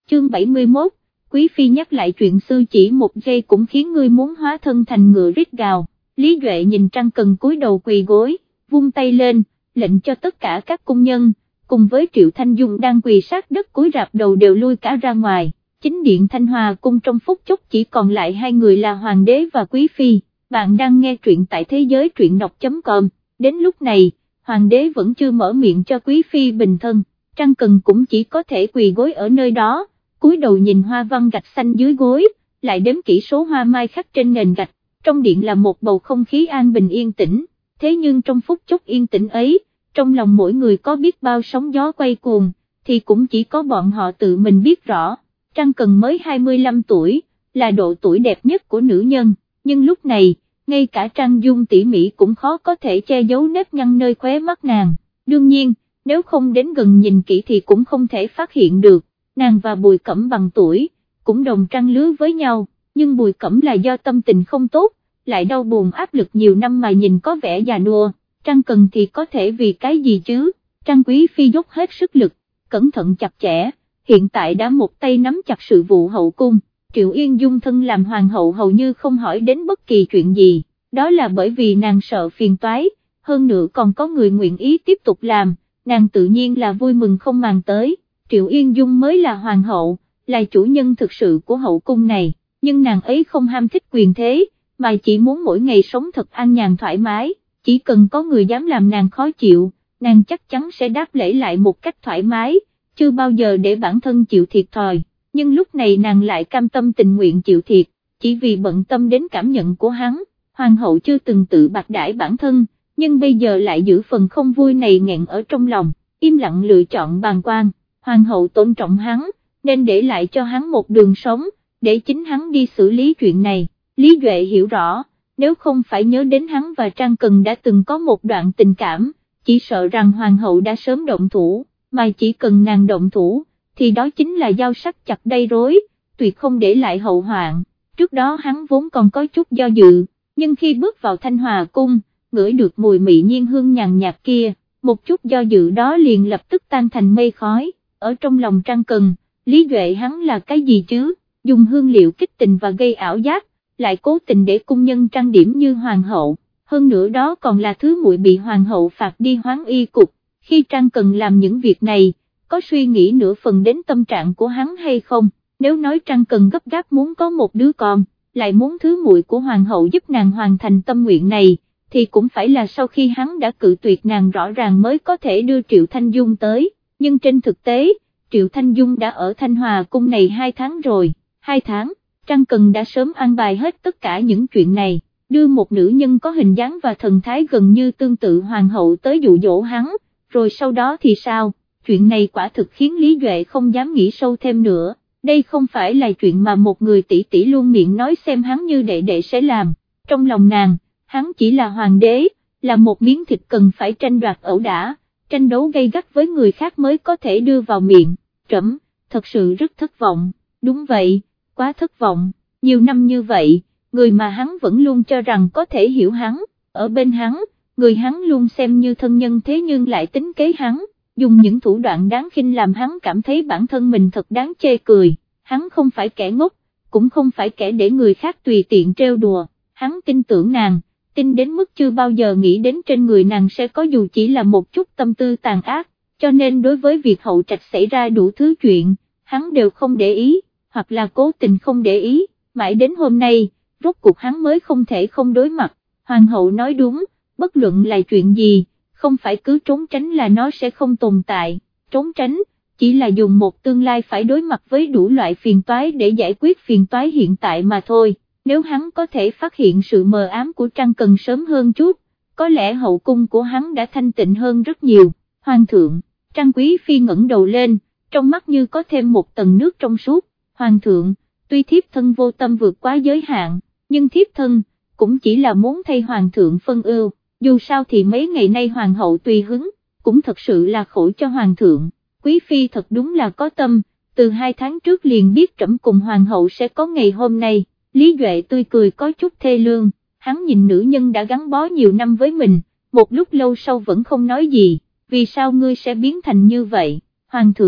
chương 71, Quý Phi nhắc lại chuyện xưa chỉ một giây cũng khiến ngươi muốn hóa thân thành ngựa rít gào. Lý Duệ nhìn Trang Cần cúi đầu quỳ gối, vung tay lên, lệnh cho tất cả các cung nhân, cùng với Triệu Thanh Dung đang quỳ sát đất cúi rạp đầu đều lui cả ra ngoài. Chính điện Thanh Hòa cung trong phút chốc chỉ còn lại hai người là Hoàng đế và Quý Phi. Bạn đang nghe truyện tại thế giới truyện đọc.com, đến lúc này, Hoàng đế vẫn chưa mở miệng cho Quý Phi bình thân, Trang Cần cũng chỉ có thể quỳ gối ở nơi đó, cúi đầu nhìn hoa văn gạch xanh dưới gối, lại đếm kỹ số hoa mai khắc trên nền gạch. Trong điện là một bầu không khí an bình yên tĩnh, thế nhưng trong phút chốc yên tĩnh ấy, trong lòng mỗi người có biết bao sóng gió quay cuồng, thì cũng chỉ có bọn họ tự mình biết rõ. Trang Cần mới 25 tuổi, là độ tuổi đẹp nhất của nữ nhân, nhưng lúc này, ngay cả Trang Dung tỉ mỉ cũng khó có thể che giấu nếp nhăn nơi khóe mắt nàng. Đương nhiên, nếu không đến gần nhìn kỹ thì cũng không thể phát hiện được, nàng và Bùi Cẩm bằng tuổi, cũng đồng trang lứa với nhau, nhưng Bùi Cẩm là do tâm tình không tốt, lại đau buồn áp lực nhiều năm mà nhìn có vẻ già nua, Trang Cần thì có thể vì cái gì chứ. Trang Quý Phi dốc hết sức lực, cẩn thận chặt chẽ, hiện tại đã một tay nắm chặt sự vụ hậu cung. Triệu Yên Dung thân làm hoàng hậu hầu như không hỏi đến bất kỳ chuyện gì, đó là bởi vì nàng sợ phiền toái, hơn nữa còn có người nguyện ý tiếp tục làm, nàng tự nhiên là vui mừng không màng tới. Triệu Yên Dung mới là hoàng hậu, là chủ nhân thực sự của hậu cung này, nhưng nàng ấy không ham thích quyền thế, mà chỉ muốn mỗi ngày sống thật an nhàn thoải mái, chỉ cần có người dám làm nàng khó chịu, nàng chắc chắn sẽ đáp lễ lại một cách thoải mái, chưa bao giờ để bản thân chịu thiệt thòi. Nhưng lúc này nàng lại cam tâm tình nguyện chịu thiệt, chỉ vì bận tâm đến cảm nhận của hắn. Hoàng hậu chưa từng tự bạc đãi bản thân, nhưng bây giờ lại giữ phần không vui này nghẹn ở trong lòng, im lặng lựa chọn bàng quan. Hoàng hậu tôn trọng hắn, nên để lại cho hắn một đường sống, để chính hắn đi xử lý chuyện này. Lý Duệ hiểu rõ, nếu không phải nhớ đến hắn và Trang Cần đã từng có một đoạn tình cảm, chỉ sợ rằng hoàng hậu đã sớm động thủ, mà chỉ cần nàng động thủ, thì đó chính là dao sắc chặt đầy rối, tuyệt không để lại hậu hoạn. Trước đó hắn vốn còn có chút do dự, nhưng khi bước vào Thanh Hòa cung, ngửi được mùi mị nhiên hương nhàn nhạt kia, một chút do dự đó liền lập tức tan thành mây khói. Ở trong lòng Trang Cần, Lý Duệ hắn là cái gì chứ, dùng hương liệu kích tình và gây ảo giác, lại cố tình để cung nhân trang điểm như hoàng hậu, hơn nữa đó còn là thứ muội bị hoàng hậu phạt đi hoán y cục. Khi Trang Cần làm những việc này, có suy nghĩ nửa phần đến tâm trạng của hắn hay không? Nếu nói Trang Cần gấp gáp muốn có một đứa con, lại muốn thứ muội của hoàng hậu giúp nàng hoàn thành tâm nguyện này, thì cũng phải là sau khi hắn đã cự tuyệt nàng rõ ràng mới có thể đưa Triệu Thanh Dung tới, nhưng trên thực tế, Triệu Thanh Dung đã ở Thanh Hòa cung này 2 tháng rồi. 2 tháng, Trang Cần đã sớm an bài hết tất cả những chuyện này, đưa một nữ nhân có hình dáng và thần thái gần như tương tự hoàng hậu tới dụ dỗ hắn, rồi sau đó thì sao? Chuyện này quả thực khiến Lý Duệ không dám nghĩ sâu thêm nữa, đây không phải là chuyện mà một người tỷ tỷ luôn miệng nói xem hắn như đệ đệ sẽ làm. Trong lòng nàng, hắn chỉ là hoàng đế, là một miếng thịt cần phải tranh đoạt ẩu đả, tranh đấu gay gắt với người khác mới có thể đưa vào miệng. Trẫm, thật sự rất thất vọng. Đúng vậy, quá thất vọng, nhiều năm như vậy, người mà hắn vẫn luôn cho rằng có thể hiểu hắn, ở bên hắn, người hắn luôn xem như thân nhân thế nhưng lại tính kế hắn, dùng những thủ đoạn đáng khinh làm hắn cảm thấy bản thân mình thật đáng chê cười. Hắn không phải kẻ ngốc, cũng không phải kẻ để người khác tùy tiện trêu đùa, hắn tin tưởng nàng, tin đến mức chưa bao giờ nghĩ đến trên người nàng sẽ có dù chỉ là một chút tâm tư tàn ác, cho nên đối với việc hậu trạch xảy ra đủ thứ chuyện, hắn đều không để ý, hoặc là cố tình không để ý, mãi đến hôm nay, rốt cuộc hắn mới không thể không đối mặt. Hoàng hậu nói đúng, bất luận là chuyện gì, không phải cứ trốn tránh là nó sẽ không tồn tại, trốn tránh, chỉ là dùng một tương lai phải đối mặt với đủ loại phiền toái để giải quyết phiền toái hiện tại mà thôi. Nếu hắn có thể phát hiện sự mờ ám của Trang Cần sớm hơn chút, có lẽ hậu cung của hắn đã thanh tịnh hơn rất nhiều. Hoàng thượng, Trang Quý Phi ngẩng đầu lên, trong mắt như có thêm một tầng nước trong suốt. Hoàng thượng, tuy thiếp thân vô tâm vượt quá giới hạn, nhưng thiếp thân cũng chỉ là muốn thay hoàng thượng phân ưu, dù sao thì mấy ngày nay hoàng hậu tùy hứng, cũng thật sự là khổ cho hoàng thượng. Quý Phi thật đúng là có tâm, từ 2 tháng trước liền biết trẫm cùng hoàng hậu sẽ có ngày hôm nay. Lý Duệ tươi cười có chút thê lương, hắn nhìn nữ nhân đã gắn bó nhiều năm với mình, một lúc lâu sau vẫn không nói gì. Vì sao ngươi sẽ biến thành như vậy? Hoàng thượng,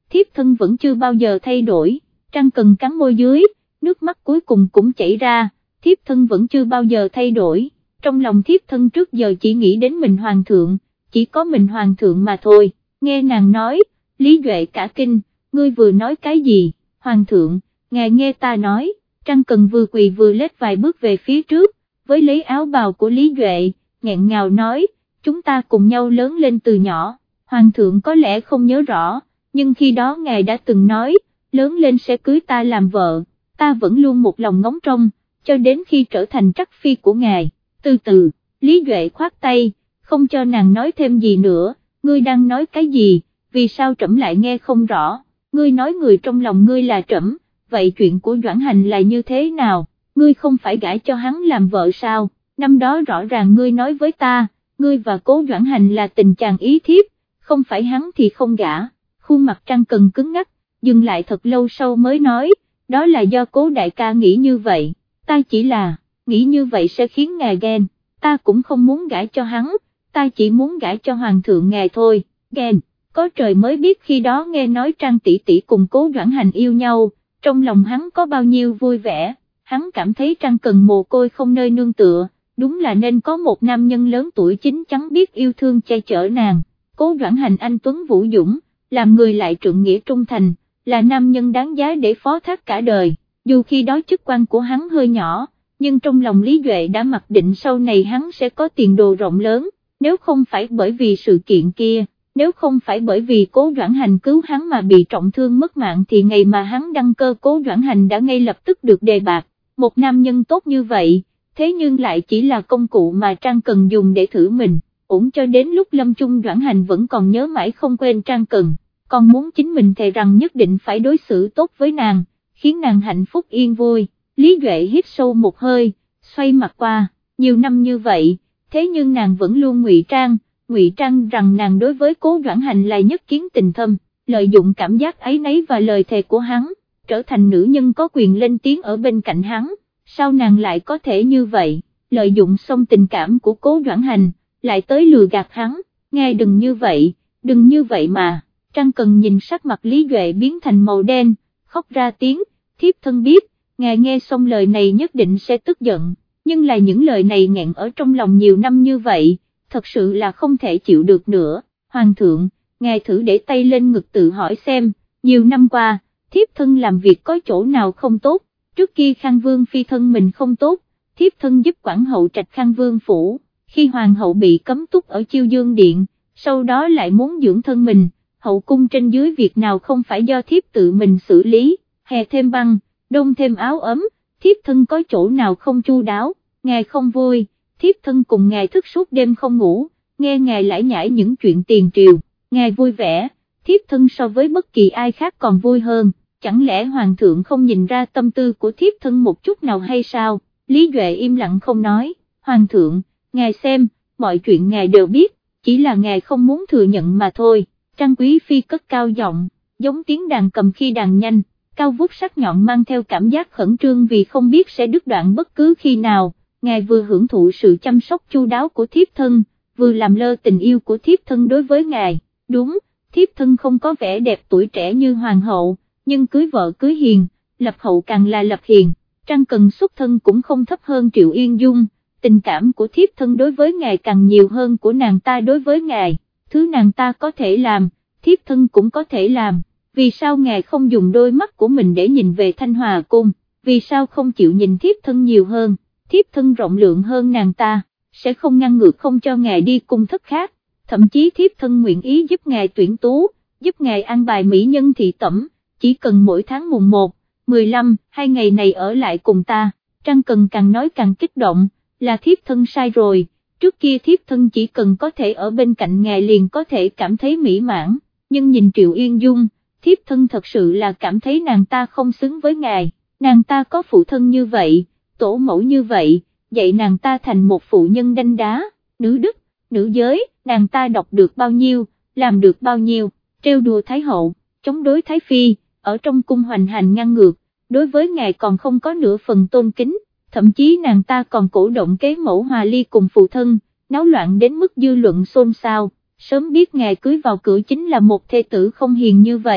thiếp thân vẫn chưa bao giờ thay đổi. Trang Cần cắn môi dưới, nước mắt cuối cùng cũng chảy ra, thiếp thân vẫn chưa bao giờ thay đổi, trong lòng thiếp thân trước giờ chỉ nghĩ đến mình hoàng thượng, chỉ có mình hoàng thượng mà thôi. Nghe nàng nói, Lý Duệ cả kinh, ngươi vừa nói cái gì? Hoàng thượng, ngài nghe ta nói. Trang Cần vừa quỳ vừa lết vài bước về phía trước, với lấy áo bào của Lý Duệ, nghẹn ngào nói, chúng ta cùng nhau lớn lên từ nhỏ, hoàng thượng có lẽ không nhớ rõ, nhưng khi đó ngài đã từng nói, lớn lên sẽ cưới ta làm vợ, ta vẫn luôn một lòng ngóng trông, cho đến khi trở thành trắc phi của ngài. Từ từ, Lý Duệ khoát tay, không cho nàng nói thêm gì nữa, ngươi đang nói cái gì, vì sao trẫm lại nghe không rõ, ngươi nói người trong lòng ngươi là trẫm, vậy chuyện của Doãn Hành là như thế nào, ngươi không phải gả cho hắn làm vợ sao, năm đó rõ ràng ngươi nói với ta, ngươi và Cố Doãn Hành là tình chàng ý thiếp, không phải hắn thì không gả. Khuôn mặt Trang Cần cứng ngắc, dừng lại thật lâu sau mới nói, đó là do Cố đại ca nghĩ như vậy, ta chỉ là, nghĩ như vậy sẽ khiến ngài ghen, ta cũng không muốn gả cho hắn, ta chỉ muốn gả cho hoàng thượng ngài thôi. Ghen, có trời mới biết khi đó nghe nói Trang tỷ tỷ cùng Cố Doãn Hành yêu nhau, trong lòng hắn có bao nhiêu vui vẻ, hắn cảm thấy Trang Cần mồ côi không nơi nương tựa, đúng là nên có một nam nhân lớn tuổi chín chắn biết yêu thương che chở nàng. Cố Doãn Hành anh tuấn vũ dũng, làm người lại trượng nghĩa trung thành, là nam nhân đáng giá để phó thác cả đời, dù khi đó chức quan của hắn hơi nhỏ, nhưng trong lòng Lý Duệ đã mặc định sau này hắn sẽ có tiền đồ rộng lớn, nếu không phải bởi vì sự kiện kia, nếu không phải bởi vì Cố Doãn Hành cứu hắn mà bị trọng thương mất mạng thì ngày mà hắn đăng cơ Cố Doãn Hành đã ngay lập tức được đề bạt, một nam nhân tốt như vậy, thế nhưng lại chỉ là công cụ mà Trang Cần dùng để thử mình, ổn cho đến lúc lâm chung Doãn Hành vẫn còn nhớ mãi không quên Trang Cần, còn muốn chính mình thề rằng nhất định phải đối xử tốt với nàng, khiến nàng hạnh phúc yên vui. Lý Duệ hít sâu một hơi, xoay mặt qua, nhiều năm như vậy, thế nhưng nàng vẫn luôn ngụy trang rằng nàng đối với Cố Doãn Hành là nhất kiến tình thâm, lợi dụng cảm giác ấy nấy và lời thề của hắn, trở thành nữ nhân có quyền lên tiếng ở bên cạnh hắn, sao nàng lại có thể như vậy, lợi dụng xong tình cảm của Cố Doãn Hành, lại tới lừa gạt hắn, ngài đừng như vậy mà. Trang Cần nhìn sắc mặt Lý Duệ biến thành màu đen, khóc ra tiếng, thiếp thân biết, ngài nghe xong lời này nhất định sẽ tức giận, nhưng là những lời này nghẹn ở trong lòng nhiều năm như vậy, thật sự là không thể chịu được nữa. Hoàng thượng, ngài thử để tay lên ngực tự hỏi xem, nhiều năm qua, thiếp thân làm việc có chỗ nào không tốt, trước kia Khang Vương phi thân mình không tốt, thiếp thân giúp quản hậu trạch Khang Vương phủ, khi hoàng hậu bị cấm túc ở Chiêu Dương Điện, sau đó lại muốn dưỡng thân mình, hậu cung trên dưới việc nào không phải do thiếp tự mình xử lý, hè thêm băng, đông thêm áo ấm, thiếp thân có chỗ nào không chu đáo, ngài không vui, thiếp thân cùng ngài thức suốt đêm không ngủ, nghe ngài lải nhải những chuyện tiền triều, ngài vui vẻ, thiếp thân so với bất kỳ ai khác còn vui hơn, chẳng lẽ hoàng thượng không nhìn ra tâm tư của thiếp thân một chút nào hay sao? Lý Duệ im lặng không nói, hoàng thượng, ngài xem, mọi chuyện ngài đều biết, chỉ là ngài không muốn thừa nhận mà thôi. Trang Quý Phi cất cao giọng, giống tiếng đàn cầm khi đàn nhanh, cao vút sắc nhọn mang theo cảm giác khẩn trương vì không biết sẽ đứt đoạn bất cứ khi nào, ngài vừa hưởng thụ sự chăm sóc chu đáo của thiếp thân, vừa làm lơ tình yêu của thiếp thân đối với ngài, đúng, thiếp thân không có vẻ đẹp tuổi trẻ như hoàng hậu, nhưng cưới vợ cưới hiền, lập hậu càng là lập hiền, Trang Cần xuất thân cũng không thấp hơn Triệu Yên Dung, tình cảm của thiếp thân đối với ngài càng nhiều hơn của nàng ta đối với ngài. Thứ nàng ta có thể làm, thiếp thân cũng có thể làm, vì sao ngài không dùng đôi mắt của mình để nhìn về Thanh Hòa Cung, vì sao không chịu nhìn thiếp thân nhiều hơn, thiếp thân rộng lượng hơn nàng ta, sẽ không ngăn ngược không cho ngài đi cung thất khác, thậm chí thiếp thân nguyện ý giúp ngài tuyển tú, giúp ngài an bài mỹ nhân thị tẩm, chỉ cần mỗi tháng mùng 1, 15, 2 ngày này ở lại cùng ta. Trang Cần càng nói càng kích động, là thiếp thân sai rồi. Trước kia thiếp thân chỉ cần có thể ở bên cạnh ngài liền có thể cảm thấy mỹ mãn, nhưng nhìn Triệu Yên Dung, thiếp thân thật sự là cảm thấy nàng ta không xứng với ngài, nàng ta có phụ thân như vậy, tổ mẫu như vậy, dạy nàng ta thành một phụ nhân đanh đá, nữ đức, nữ giới, nàng ta đọc được bao nhiêu, làm được bao nhiêu, trêu đùa Thái hậu, chống đối Thái phi, ở trong cung hoành hành ngang ngược, đối với ngài còn không có nửa phần tôn kính. Thậm chí nàng ta còn cổ động kế mẫu hòa ly cùng phụ thân, náo loạn đến mức dư luận xôn xao, sớm biết ngài cưới vào cửa chính là một thê tử không hiền như vậy,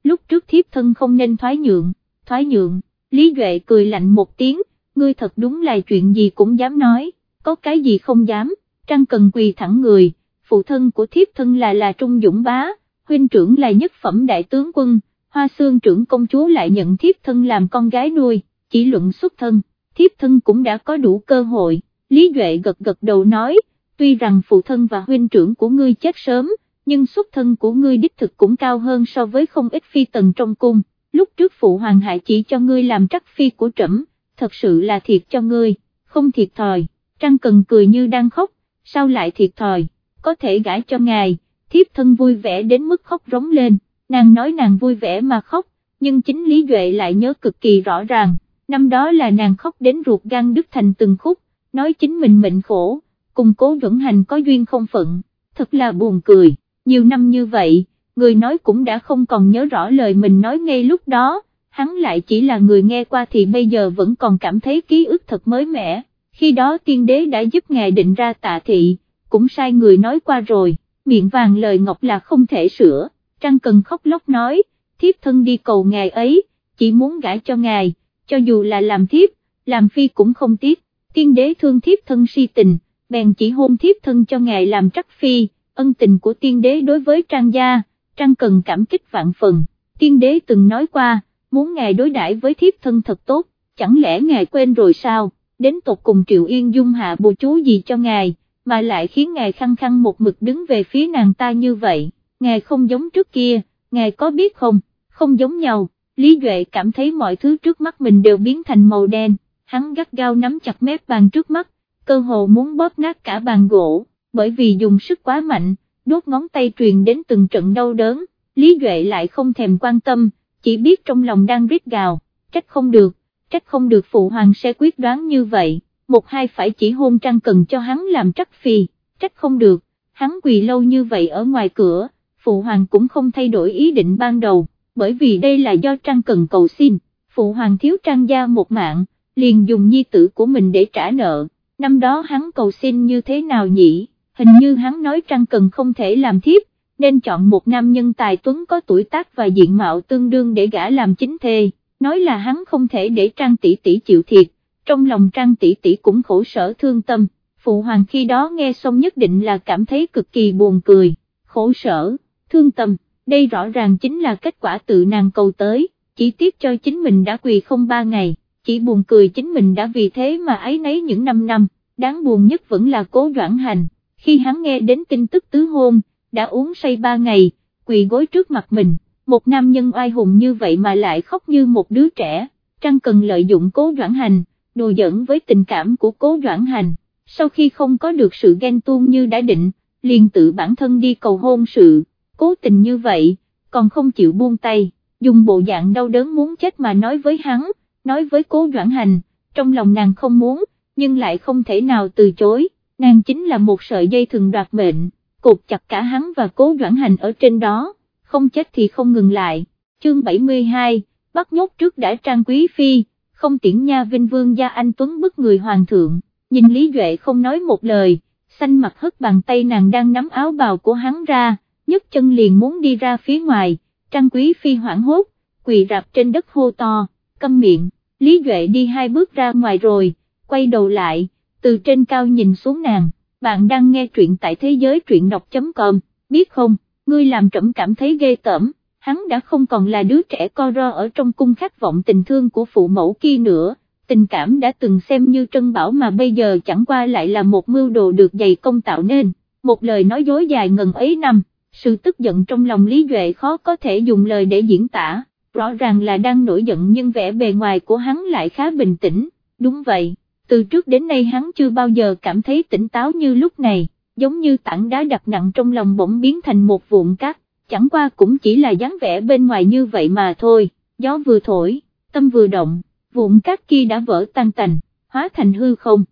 lúc trước thiếp thân không nên thoái nhượng, Lý Duệ cười lạnh một tiếng, ngươi thật đúng là chuyện gì cũng dám nói, có cái gì không dám, Trang Cần quỳ thẳng người, phụ thân của thiếp thân là Trung Dũng Bá, huynh trưởng là nhất phẩm đại tướng quân, Hoa Xương trưởng công chúa lại nhận thiếp thân làm con gái nuôi, chỉ luận xuất thân, thiếp thân cũng đã có đủ cơ hội, Lý Duệ gật gật đầu nói, tuy rằng phụ thân và huynh trưởng của ngươi chết sớm, nhưng xuất thân của ngươi đích thực cũng cao hơn so với không ít phi tần trong cung, lúc trước phụ hoàng hại chỉ cho ngươi làm trắc phi của trẫm, thật sự là thiệt cho ngươi, không thiệt thòi, Trang Cần cười như đang khóc, sao lại thiệt thòi, có thể gả cho ngài, thiếp thân vui vẻ đến mức khóc rống lên, nàng nói nàng vui vẻ mà khóc, nhưng chính Lý Duệ lại nhớ cực kỳ rõ ràng, năm đó là nàng khóc đến ruột gan đứt thành từng khúc, nói chính mình mệnh khổ, cùng Cố Duẩn Hành có duyên không phận, thật là buồn cười, nhiều năm như vậy, người nói cũng đã không còn nhớ rõ lời mình nói ngay lúc đó, hắn lại chỉ là người nghe qua thì bây giờ vẫn còn cảm thấy ký ức thật mới mẻ, khi đó tiên đế đã giúp ngài định ra Tạ Thị, cũng sai người nói qua rồi, miệng vàng lời ngọc là không thể sửa, Trang Cần khóc lóc nói, thiếp thân đi cầu ngài ấy, chỉ muốn gả cho ngài, cho dù là làm thiếp, làm phi cũng không tiếc, tiên đế thương thiếp thân si tình, bèn chỉ hôn thiếp thân cho ngài làm trắc phi, ân tình của tiên đế đối với Trang gia, Trang Cần cảm kích vạn phần, tiên đế từng nói qua, muốn ngài đối đãi với thiếp thân thật tốt, chẳng lẽ ngài quên rồi sao, đến tột cùng Triệu Yên Dung hạ bùa chú gì cho ngài, mà lại khiến ngài khăng khăng một mực đứng về phía nàng ta như vậy, ngài không giống trước kia, ngài có biết không, không giống nhau, Lý Duệ cảm thấy mọi thứ trước mắt mình đều biến thành màu đen, hắn gắt gao nắm chặt mép bàn trước mắt, cơ hồ muốn bóp nát cả bàn gỗ, bởi vì dùng sức quá mạnh, đốt ngón tay truyền đến từng trận đau đớn, Lý Duệ lại không thèm quan tâm, chỉ biết trong lòng đang rít gào, trách không được phụ hoàng sẽ quyết đoán như vậy, một hai phải chỉ hôn Trang Cần cho hắn làm trắc phi, trách không được, hắn quỳ lâu như vậy ở ngoài cửa, phụ hoàng cũng không thay đổi ý định ban đầu, bởi vì đây là do Trang Cần cầu xin, phụ hoàng thiếu Trang gia một mạng, liền dùng nhi tử của mình để trả nợ, năm đó hắn cầu xin như thế nào nhỉ, hình như hắn nói Trang Cần không thể làm thiếp, nên chọn một nam nhân tài tuấn có tuổi tác và diện mạo tương đương để gả làm chính thê, nói là hắn không thể để Trang tỷ tỷ chịu thiệt, trong lòng Trang tỷ tỷ cũng khổ sở thương tâm, phụ hoàng khi đó nghe xong nhất định là cảm thấy cực kỳ buồn cười, khổ sở, thương tâm, đây rõ ràng chính là kết quả tự nàng cầu tới, chỉ tiếc cho chính mình đã quỳ không 3 ngày, chỉ buồn cười chính mình đã vì thế mà áy náy những 5 năm, đáng buồn nhất vẫn là Cố Doãn Hành, khi hắn nghe đến tin tức tứ hôn, đã uống say 3 ngày, quỳ gối trước mặt mình, một nam nhân oai hùng như vậy mà lại khóc như một đứa trẻ, Trang Cần lợi dụng Cố Doãn Hành, đùa giỡn với tình cảm của Cố Doãn Hành, sau khi không có được sự ghen tuông như đã định, liền tự bản thân đi cầu hôn sự, cố tình như vậy, còn không chịu buông tay, dùng bộ dạng đau đớn muốn chết mà nói với hắn, nói với Cố Doãn Hành, trong lòng nàng không muốn, nhưng lại không thể nào từ chối, nàng chính là một sợi dây thừng đoạt mệnh, cột chặt cả hắn và Cố Doãn Hành ở trên đó, không chết thì không ngừng lại, chương 72, bắt nhốt trước đã Trang Quý Phi, không tiễn nha Vinh Vương gia anh Tuấn bức người hoàng thượng, nhìn Lý Duệ không nói một lời, xanh mặt hất bàn tay nàng đang nắm áo bào của hắn ra, nhấc chân liền muốn đi ra phía ngoài, Trang Quý Phi hoảng hốt, quỳ rạp trên đất hô to, câm miệng, Lý Duệ đi 2 bước ra ngoài rồi, quay đầu lại, từ trên cao nhìn xuống nàng, bạn đang nghe truyện tại thế giới truyện đọc.com, biết không, ngươi làm trẫm cảm thấy ghê tởm, hắn đã không còn là đứa trẻ co ro ở trong cung khát vọng tình thương của phụ mẫu kia nữa, tình cảm đã từng xem như trân bảo mà bây giờ chẳng qua lại là một mưu đồ được dày công tạo nên, một lời nói dối dài ngần ấy năm, sự tức giận trong lòng Lý Duệ khó có thể dùng lời để diễn tả, rõ ràng là đang nổi giận nhưng vẻ bề ngoài của hắn lại khá bình tĩnh, đúng vậy, từ trước đến nay hắn chưa bao giờ cảm thấy tỉnh táo như lúc này, giống như tảng đá đặt nặng trong lòng bỗng biến thành một vụn cát, chẳng qua cũng chỉ là dáng vẻ bên ngoài như vậy mà thôi, gió vừa thổi, tâm vừa động, vụn cát kia đã vỡ tan tành, hóa thành hư không,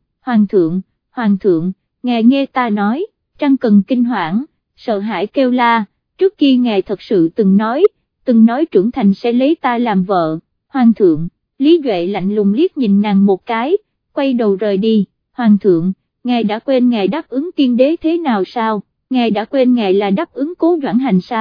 hoàng thượng, ngài nghe ta nói, Trang Cần kinh hoảng, sợ hãi kêu la, trước kia ngài thật sự từng nói trưởng thành sẽ lấy ta làm vợ, hoàng thượng, Lý Duệ lạnh lùng liếc nhìn nàng một cái, quay đầu rời đi, hoàng thượng, ngài đã quên ngài đáp ứng tiên đế thế nào sao, ngài đã quên ngài là đáp ứng Cố Doãn Hành sao,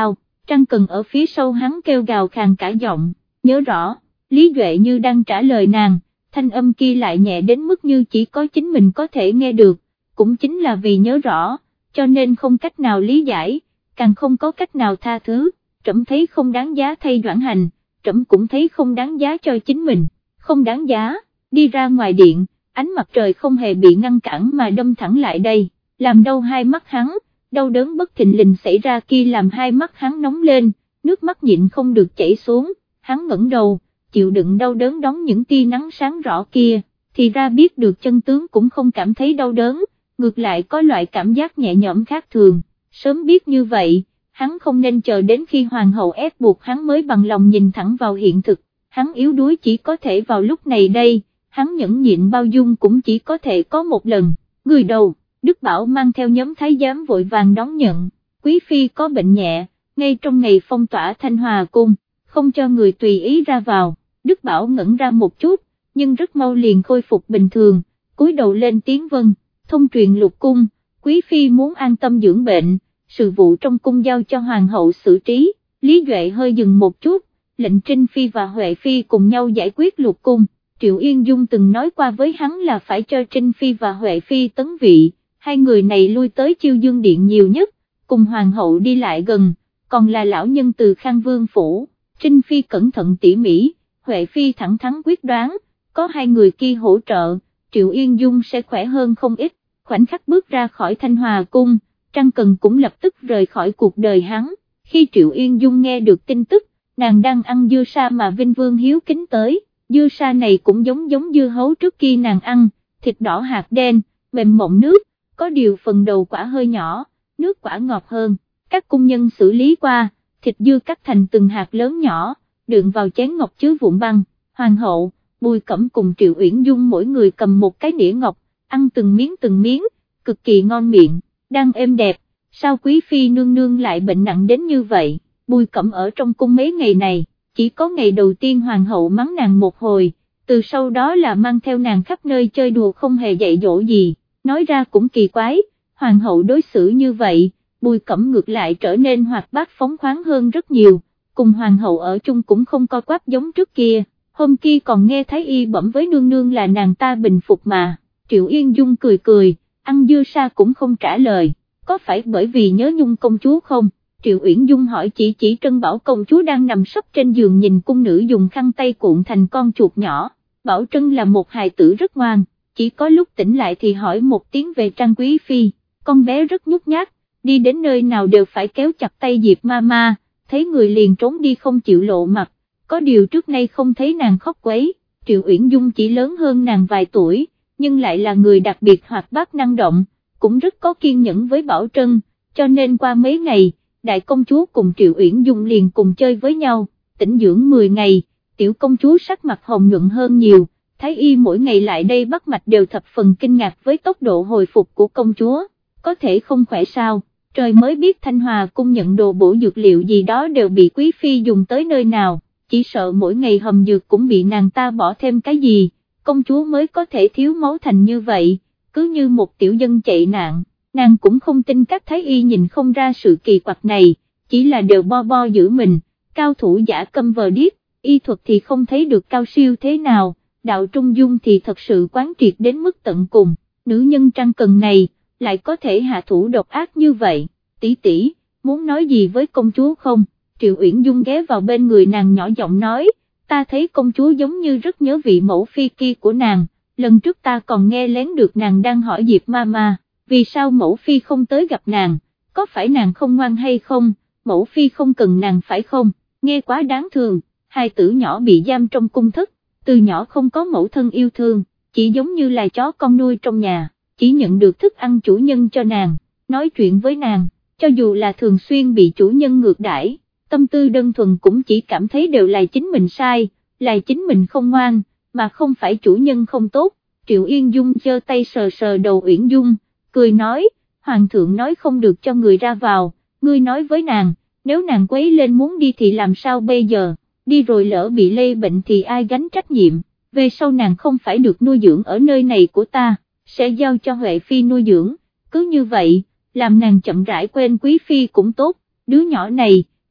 Trang Cần ở phía sau hắn kêu gào khàn cả giọng, nhớ rõ, Lý Duệ như đang trả lời nàng, thanh âm kia lại nhẹ đến mức như chỉ có chính mình có thể nghe được, cũng chính là vì nhớ rõ, cho nên không cách nào lý giải, càng không có cách nào tha thứ, trẫm thấy không đáng giá thay Doãn Hành, trẫm cũng thấy không đáng giá cho chính mình, không đáng giá, đi ra ngoài điện, ánh mặt trời không hề bị ngăn cản mà đâm thẳng lại đây, làm đau hai mắt hắn, đau đớn bất thình lình xảy ra kia làm hai mắt hắn nóng lên, nước mắt nhịn không được chảy xuống, hắn ngẩng đầu, chịu đựng đau đớn đón những tia nắng sáng rõ kia, thì ra biết được chân tướng cũng không cảm thấy đau đớn, ngược lại có loại cảm giác nhẹ nhõm khác thường, sớm biết như vậy, hắn không nên chờ đến khi hoàng hậu ép buộc hắn mới bằng lòng nhìn thẳng vào hiện thực, hắn yếu đuối chỉ có thể vào lúc này đây, hắn nhẫn nhịn bao dung cũng chỉ có thể có một lần, người đầu, Đức Bảo mang theo nhóm thái giám vội vàng đón nhận, quý phi có bệnh nhẹ, ngay trong ngày phong tỏa Thanh Hòa cung, không cho người tùy ý ra vào, Đức Bảo ngẩn ra một chút, nhưng rất mau liền khôi phục bình thường, cúi đầu lên tiếng vâng, thông truyền lục cung, quý phi muốn an tâm dưỡng bệnh, sự vụ trong cung giao cho hoàng hậu xử trí, Lý Duệ hơi dừng một chút, lệnh Trinh Phi và Huệ Phi cùng nhau giải quyết lục cung, Triệu Yên Dung từng nói qua với hắn là phải cho Trinh Phi và Huệ Phi tấn vị, hai người này lui tới Chiêu Dương Điện nhiều nhất, cùng hoàng hậu đi lại gần, còn là lão nhân từ Khang Vương Phủ, Trinh Phi cẩn thận tỉ mỉ, Huệ Phi thẳng thắn quyết đoán, có hai người kia hỗ trợ, Triệu Yên Dung sẽ khỏe hơn không ít, khoảnh khắc bước ra khỏi Thanh Hòa cung, Trang Cần cũng lập tức rời khỏi cuộc đời hắn, khi Triệu Yên Dung nghe được tin tức, nàng đang ăn dưa sa mà Vinh Vương hiếu kính tới, dưa sa này cũng giống dưa hấu trước kia nàng ăn, thịt đỏ hạt đen, mềm mọng nước, có điều phần đầu quả hơi nhỏ, nước quả ngọt hơn, các cung nhân xử lý qua, thịt dưa cắt thành từng hạt lớn nhỏ, đựng vào chén ngọc chứa vụn băng, hoàng hậu, Bùi Cẩm cùng Triệu Uyển Dung mỗi người cầm một cái đĩa ngọc, ăn từng miếng, cực kỳ ngon miệng, đang êm đẹp, sao quý phi nương nương lại bệnh nặng đến như vậy, Bùi Cẩm ở trong cung mấy ngày này, chỉ có ngày đầu tiên hoàng hậu mắng nàng một hồi, từ sau đó là mang theo nàng khắp nơi chơi đùa không hề dạy dỗ gì, nói ra cũng kỳ quái, hoàng hậu đối xử như vậy, Bùi Cẩm ngược lại trở nên hoạt bát phóng khoáng hơn rất nhiều, cùng hoàng hậu ở chung cũng không co quắp giống trước kia, hôm kia còn nghe Thái Y bẩm với nương nương là nàng ta bình phục mà, Triệu Yên Dung cười, ăn dưa sa cũng không trả lời, có phải bởi vì nhớ Nhung công chúa không? Triệu Uyển Dung hỏi chỉ Trân Bảo công chúa đang nằm sấp trên giường nhìn cung nữ dùng khăn tay cuộn thành con chuột nhỏ, Bảo Trân là một hài tử rất ngoan, chỉ có lúc tỉnh lại thì hỏi một tiếng về Trang Quý Phi, con bé rất nhút nhát, đi đến nơi nào đều phải kéo chặt tay Diệp Mama, thấy người liền trốn đi không chịu lộ mặt, có điều trước nay không thấy nàng khóc quấy, Triệu Uyển Dung chỉ lớn hơn nàng vài tuổi, nhưng lại là người đặc biệt hoạt bát năng động, cũng rất có kiên nhẫn với Bảo Trân, cho nên qua mấy ngày, đại công chúa cùng Triệu Uyển Dung liền cùng chơi với nhau, tĩnh dưỡng 10 ngày, tiểu công chúa sắc mặt hồng nhuận hơn nhiều, Thái Y mỗi ngày lại đây bắt mạch đều thập phần kinh ngạc với tốc độ hồi phục của công chúa, có thể không khỏe sao, trời mới biết Thanh Hòa cung nhận đồ bổ dược liệu gì đó đều bị quý phi dùng tới nơi nào, chỉ sợ mỗi ngày hầm dược cũng bị nàng ta bỏ thêm cái gì, công chúa mới có thể thiếu máu thành như vậy, cứ như một tiểu dân chạy nạn, nàng cũng không tin các thái y nhìn không ra sự kỳ quặc này, chỉ là đều bo giữ mình, cao thủ giả câm vờ điếc, y thuật thì không thấy được cao siêu thế nào, đạo trung dung thì thật sự quán triệt đến mức tận cùng, nữ nhân Trang Cần này, lại có thể hạ thủ độc ác như vậy, tỷ, muốn nói gì với công chúa không? Triệu Uyển Dung ghé vào bên người nàng nhỏ giọng nói, ta thấy công chúa giống như rất nhớ vị mẫu phi kia của nàng, lần trước ta còn nghe lén được nàng đang hỏi Diệp Mama, vì sao mẫu phi không tới gặp nàng, có phải nàng không ngoan hay không, mẫu phi không cần nàng phải không, nghe quá đáng thương, hai tử nhỏ bị giam trong cung thất, từ nhỏ không có mẫu thân yêu thương, chỉ giống như là chó con nuôi trong nhà, chỉ nhận được thức ăn chủ nhân cho nàng, nói chuyện với nàng, cho dù là thường xuyên bị chủ nhân ngược đãi, tâm tư đơn thuần cũng chỉ cảm thấy đều là chính mình sai, là chính mình không ngoan, mà không phải chủ nhân không tốt. Triệu Yên Dung giơ tay sờ đầu Uyển Dung, cười nói, hoàng thượng nói không được cho người ra vào, ngươi nói với nàng, nếu nàng quấy lên muốn đi thì làm sao bây giờ, đi rồi lỡ bị lây bệnh thì ai gánh trách nhiệm, về sau nàng không phải được nuôi dưỡng ở nơi này của ta, sẽ giao cho Huệ Phi nuôi dưỡng, cứ như vậy, làm nàng chậm rãi quên Quý Phi cũng tốt, đứa nhỏ này,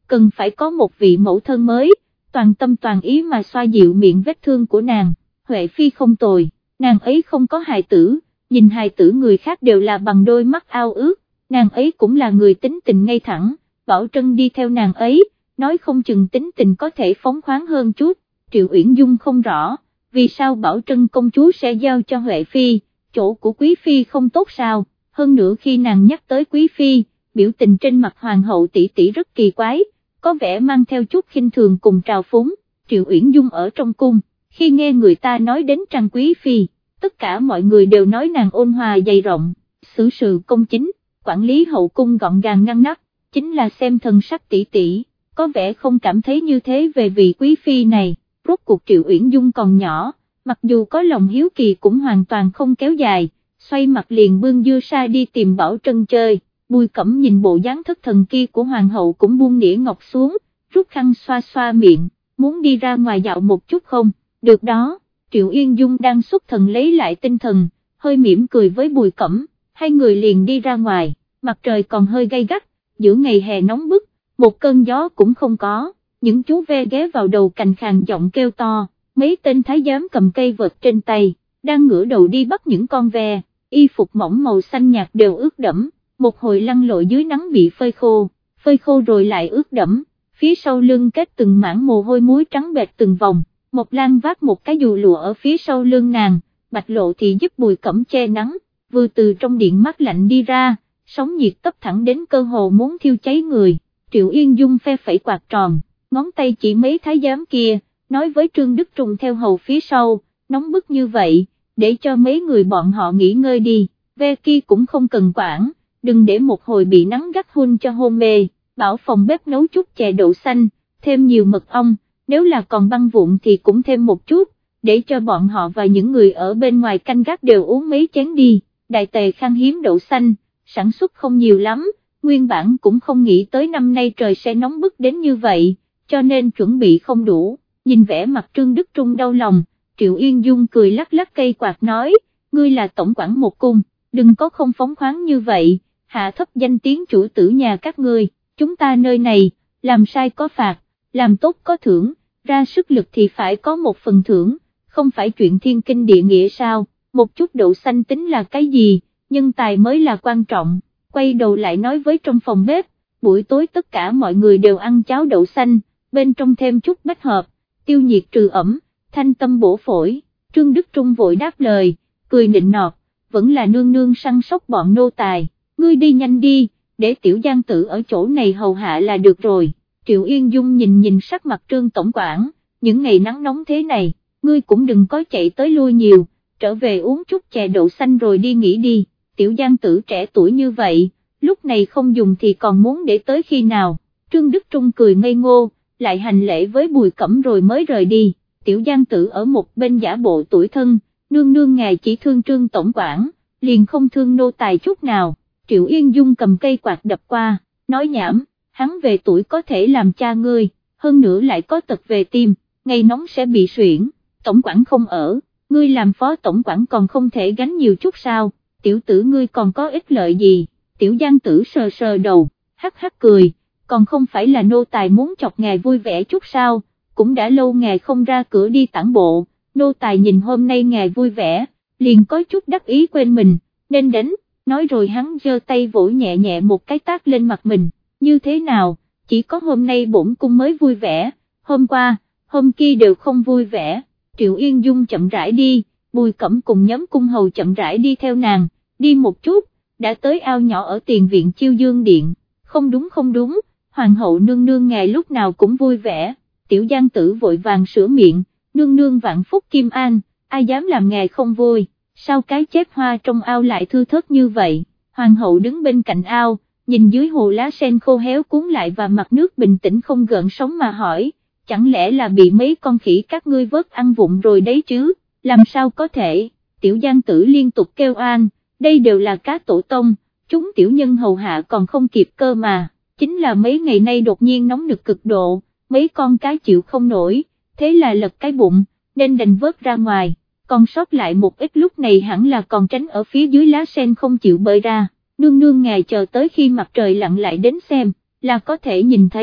cần phải có một vị mẫu thân mới, toàn tâm toàn ý mà xoa dịu miệng vết thương của nàng. Huệ Phi không tồi, nàng ấy không có hài tử, nhìn hài tử người khác đều là bằng đôi mắt ao ước, nàng ấy cũng là người tính tình ngay thẳng, Bảo Trân đi theo nàng ấy, nói không chừng tính tình có thể phóng khoáng hơn chút. Triệu Uyển Dung không rõ, vì sao Bảo Trân công chúa sẽ giao cho Huệ Phi, chỗ của Quý Phi không tốt sao, hơn nữa khi nàng nhắc tới Quý Phi, biểu tình trên mặt Hoàng hậu tỷ tỷ rất kỳ quái, có vẻ mang theo chút khinh thường cùng trào phúng. Triệu Uyển Dung ở trong cung, khi nghe người ta nói đến Trang Quý Phi, tất cả mọi người đều nói nàng ôn hòa dày rộng, xử sự công chính, quản lý hậu cung gọn gàng ngăn nắp, chính là xem thần sắc tỷ tỷ, có vẻ không cảm thấy như thế về vị Quý Phi này. Rốt cuộc Triệu Uyển Dung còn nhỏ, mặc dù có lòng hiếu kỳ cũng hoàn toàn không kéo dài, xoay mặt liền bưng dưa sa đi tìm Bảo Trân chơi. Bùi Cẩm nhìn bộ dáng thất thần kia của hoàng hậu cũng buông đĩa ngọc xuống, rút khăn xoa xoa miệng, muốn đi ra ngoài dạo một chút không, được đó. Triệu Yên Dung đang xuất thần lấy lại tinh thần, hơi mỉm cười với Bùi Cẩm, hai người liền đi ra ngoài, mặt trời còn hơi gay gắt, giữa ngày hè nóng bức, một cơn gió cũng không có, những chú ve ghé vào đầu cành khàn giọng kêu to, mấy tên thái giám cầm cây vợt trên tay, đang ngửa đầu đi bắt những con ve, y phục mỏng màu xanh nhạt đều ướt đẫm, một hồi lăn lội dưới nắng bị phơi khô rồi lại ướt đẫm, phía sau lưng kết từng mảng mồ hôi muối trắng bệt từng vòng. Mộc Lan vác một cái dù lụa ở phía sau lưng nàng, Bạch Lộ thì giúp Bùi Cẩm che nắng, vừa từ trong điện mát lạnh đi ra, sóng nhiệt tấp thẳng đến cơ hồ muốn thiêu cháy người. Triệu Yên Dung phe phẩy quạt tròn, ngón tay chỉ mấy thái giám kia, nói với Trương Đức Trung theo hầu phía sau, nóng bức như vậy, để cho mấy người bọn họ nghỉ ngơi đi, ve kia cũng không cần quản, đừng để một hồi bị nắng gắt hun cho hôn mê, bảo phòng bếp nấu chút chè đậu xanh, thêm nhiều mật ong. Nếu là còn băng vụn thì cũng thêm một chút, để cho bọn họ và những người ở bên ngoài canh gác đều uống mấy chén đi. Đại tề khan hiếm đậu xanh, sản xuất không nhiều lắm, nguyên bản cũng không nghĩ tới năm nay trời sẽ nóng bức đến như vậy, cho nên chuẩn bị không đủ. Nhìn vẻ mặt Trương Đức Trung đau lòng, Triệu Yên Dung cười lắc lắc cây quạt nói, ngươi là tổng quản một cung, đừng có không phóng khoáng như vậy, hạ thấp danh tiếng chủ tử nhà các ngươi, chúng ta nơi này, làm sai có phạt, làm tốt có thưởng, ra sức lực thì phải có một phần thưởng, không phải chuyện thiên kinh địa nghĩa sao, một chút đậu xanh tính là cái gì, nhân tài mới là quan trọng. Quay đầu lại nói với trong phòng bếp, buổi tối tất cả mọi người đều ăn cháo đậu xanh, bên trong thêm chút bách hợp, tiêu nhiệt trừ ẩm, thanh tâm bổ phổi. Trương Đức Trung vội đáp lời, cười nịnh nọt, vẫn là nương nương săn sóc bọn nô tài, ngươi đi nhanh đi, để tiểu Giang Tử ở chỗ này hầu hạ là được rồi. Triệu Yên Dung nhìn sắc mặt Trương tổng quản, những ngày nắng nóng thế này, ngươi cũng đừng có chạy tới lui nhiều, trở về uống chút chè đậu xanh rồi đi nghỉ đi, tiểu Giang Tử trẻ tuổi như vậy, lúc này không dùng thì còn muốn để tới khi nào. Trương Đức Trung cười ngây ngô, lại hành lễ với Bùi Cẩm rồi mới rời đi. Tiểu Giang Tử ở một bên giả bộ tuổi thân, nương nương ngài chỉ thương Trương tổng quản, liền không thương nô tài chút nào. Triệu Yên Dung cầm cây quạt đập qua, nói nhảm, hắn về tuổi có thể làm cha ngươi, hơn nữa lại có tật về tim, ngày nóng sẽ bị suyễn, tổng quản không ở, ngươi làm phó tổng quản còn không thể gánh nhiều chút sao, tiểu tử ngươi còn có ích lợi gì. Tiểu Giang Tử sờ sờ đầu, hắc hắc cười, còn không phải là nô tài muốn chọc ngài vui vẻ chút sao, cũng đã lâu ngài không ra cửa đi tản bộ, nô tài nhìn hôm nay ngài vui vẻ, liền có chút đắc ý quên mình, nên đánh, nói rồi hắn giơ tay vỗ nhẹ nhẹ một cái tát lên mặt mình, như thế nào, chỉ có hôm nay bổn cung mới vui vẻ, hôm qua, hôm kia đều không vui vẻ. Triệu Yên Dung chậm rãi đi, Bùi Cẩm cùng nhóm cung hầu chậm rãi đi theo nàng, đi một chút, đã tới ao nhỏ ở tiền viện Chiêu Dương Điện, không đúng, hoàng hậu nương nương ngài lúc nào cũng vui vẻ. Tiểu Giang Tử vội vàng sửa miệng, nương nương vạn phúc kim an, ai dám làm ngài không vui, sao cái chép hoa trong ao lại thưa thớt như vậy. Hoàng hậu đứng bên cạnh ao, nhìn dưới hồ lá sen khô héo cuốn lại và mặt nước bình tĩnh không gợn sóng mà hỏi, chẳng lẽ là bị mấy con khỉ các ngươi vớt ăn vụng rồi đấy chứ, làm sao có thể. Tiểu Giang Tử liên tục kêu oan, đây đều là cá tổ tông, chúng tiểu nhân hầu hạ còn không kịp cơ mà, chính là mấy ngày nay đột nhiên nóng nực cực độ, mấy con cá chịu không nổi, thế là lật cái bụng, nên đành vớt ra ngoài, còn sót lại một ít lúc này hẳn là còn tránh ở phía dưới lá sen không chịu bơi ra. Nương nương ngài chờ tới khi mặt trời lặn lại đến xem, là có thể nhìn thấy.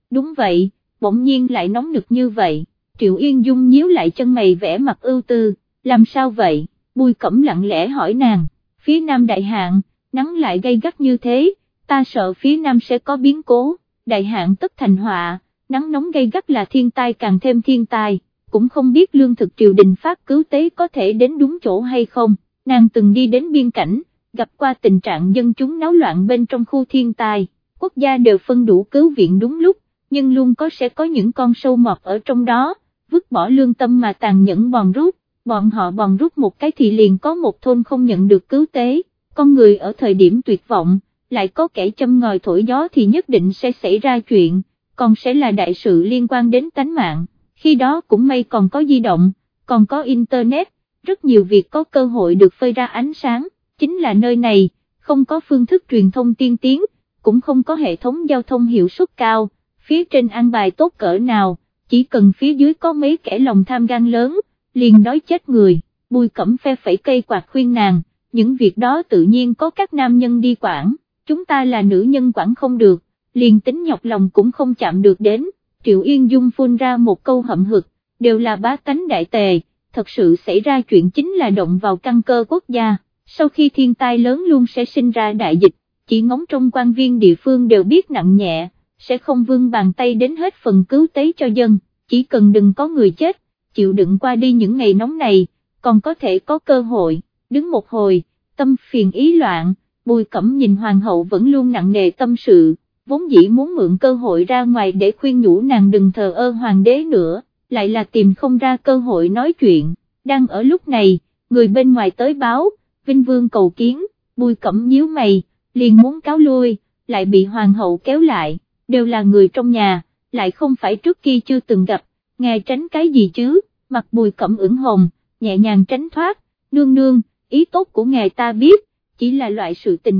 Đúng vậy, bỗng nhiên lại nóng nực như vậy. Triệu Yên Dung nhíu lại chân mày vẽ mặt ưu tư, làm sao vậy? Bùi Cẩm lặng lẽ hỏi nàng. Phía Nam đại hạn, nắng lại gay gắt như thế, ta sợ phía Nam sẽ có biến cố. Đại hạn tất thành họa, nắng nóng gay gắt là thiên tai càng thêm thiên tai, cũng không biết lương thực triều đình phát cứu tế có thể đến đúng chỗ hay không. Nàng từng đi đến biên cảnh, gặp qua tình trạng dân chúng náo loạn bên trong khu thiên tai, quốc gia đều phân đủ cứu viện đúng lúc, nhưng luôn sẽ có những con sâu mọt ở trong đó, vứt bỏ lương tâm mà tàn nhẫn bòn rút, bọn họ bòn rút một cái thì liền có một thôn không nhận được cứu tế, con người ở thời điểm tuyệt vọng, lại có kẻ châm ngòi thổi gió thì nhất định sẽ xảy ra chuyện, còn sẽ là đại sự liên quan đến tánh mạng, khi đó cũng may còn có di động, còn có internet, rất nhiều việc có cơ hội được phơi ra ánh sáng, chính là nơi này, không có phương thức truyền thông tiên tiến, cũng không có hệ thống giao thông hiệu suất cao, phía trên an bài tốt cỡ nào, chỉ cần phía dưới có mấy kẻ lòng tham gan lớn, liền đói chết người. Bùi Cẩm phe phẩy cây quạt khuyên nàng, những việc đó tự nhiên có các nam nhân đi quản, chúng ta là nữ nhân quản không được, liền tính nhọc lòng cũng không chạm được đến. Triệu Yên Dung phun ra một câu hậm hực, đều là bá tánh đại tề, thật sự xảy ra chuyện chính là động vào căn cơ quốc gia, sau khi thiên tai lớn luôn sẽ sinh ra đại dịch, chỉ ngóng trong quan viên địa phương đều biết nặng nhẹ, sẽ không vươn bàn tay đến hết phần cứu tế cho dân, chỉ cần đừng có người chết, chịu đựng qua đi những ngày nóng này, còn có thể có cơ hội. Đứng một hồi, tâm phiền ý loạn, Bùi Cẩm nhìn hoàng hậu vẫn luôn nặng nề tâm sự, vốn dĩ muốn mượn cơ hội ra ngoài để khuyên nhủ nàng đừng thờ ơ hoàng đế nữa, lại là tìm không ra cơ hội nói chuyện. Đang ở lúc này, người bên ngoài tới báo, Vinh Vương cầu kiến, Bùi Cẩm nhíu mày, liền muốn cáo lui, lại bị hoàng hậu kéo lại, đều là người trong nhà, lại không phải trước kia chưa từng gặp, ngài tránh cái gì chứ? Mặt Bùi Cẩm ửng hồng, nhẹ nhàng tránh thoát, nương nương, ý tốt của ngài ta biết, chỉ là loại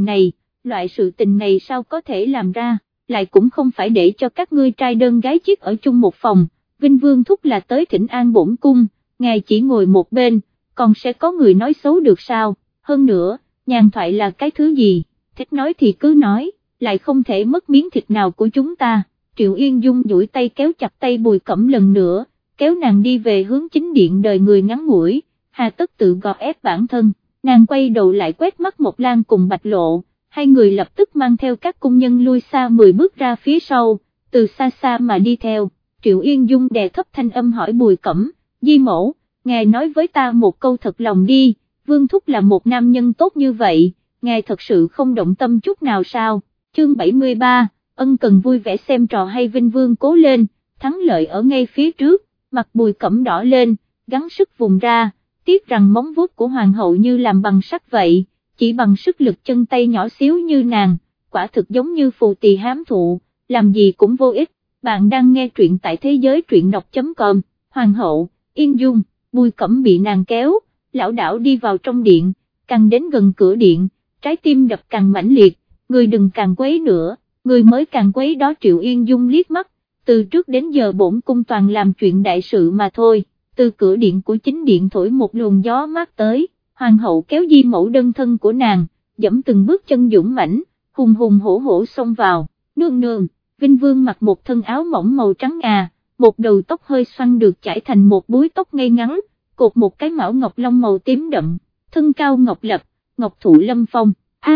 sự tình này sao có thể làm ra, lại cũng không phải để cho các ngươi trai đơn gái chiếc ở chung một phòng, Vinh Vương thúc là tới thỉnh an bổn cung, ngài chỉ ngồi một bên, còn sẽ có người nói xấu được sao, hơn nữa, nhàn thoại là cái thứ gì, thích nói thì cứ nói, lại không thể mất miếng thịt nào của chúng ta. Triệu Yên Dung duỗi tay kéo chặt tay Bùi Cẩm lần nữa, kéo nàng đi về hướng chính điện đời người ngắn ngủi, hà tất tự gò ép bản thân, nàng quay đầu lại quét mắt Mộc Lan cùng Bạch Lộ, hai người lập tức mang theo các cung nhân lui xa 10 bước ra phía sau, từ xa xa mà đi theo. Triệu Yên Dung đè thấp thanh âm hỏi Bùi Cẩm, Di mẫu, ngài nói với ta một câu thật lòng đi, Vương thúc là một nam nhân tốt như vậy, ngài thật sự không động tâm chút nào sao? Chương 73, ân cần vui vẻ xem trò hay Vinh Vương cố lên, thắng lợi ở ngay phía trước, mặt Bùi Cẩm đỏ lên, gắng sức vùng ra, tiếc rằng móng vuốt của hoàng hậu như làm bằng sắt vậy, chỉ bằng sức lực chân tay nhỏ xíu như nàng, quả thực giống như phù tỳ hám thụ, làm gì cũng vô ích. Bạn đang nghe truyện tại thế giới truyện đọc.com, hoàng hậu, Yên Dung, Bùi Cẩm bị nàng kéo, lảo đảo đi vào trong điện, càng đến gần cửa điện, trái tim đập càng mãnh liệt, người đừng càng quấy nữa, người mới càng quấy đó. Triệu Yên Dung liếc mắt, từ trước đến giờ bổn cung toàn làm chuyện đại sự mà thôi, từ cửa điện của chính điện thổi một luồng gió mát tới, hoàng hậu kéo Di mẫu đơn thân của nàng, dẫm từng bước chân dũng mãnh, hùng hùng hổ hổ xông vào, nương nương. Vinh Vương mặc một thân áo mỏng màu trắng ngà, một đầu tóc hơi xoăn được chải thành một búi tóc ngay ngắn, cột một cái mão ngọc long màu tím đậm, thân cao ngọc lập, ngọc thụ lâm phong,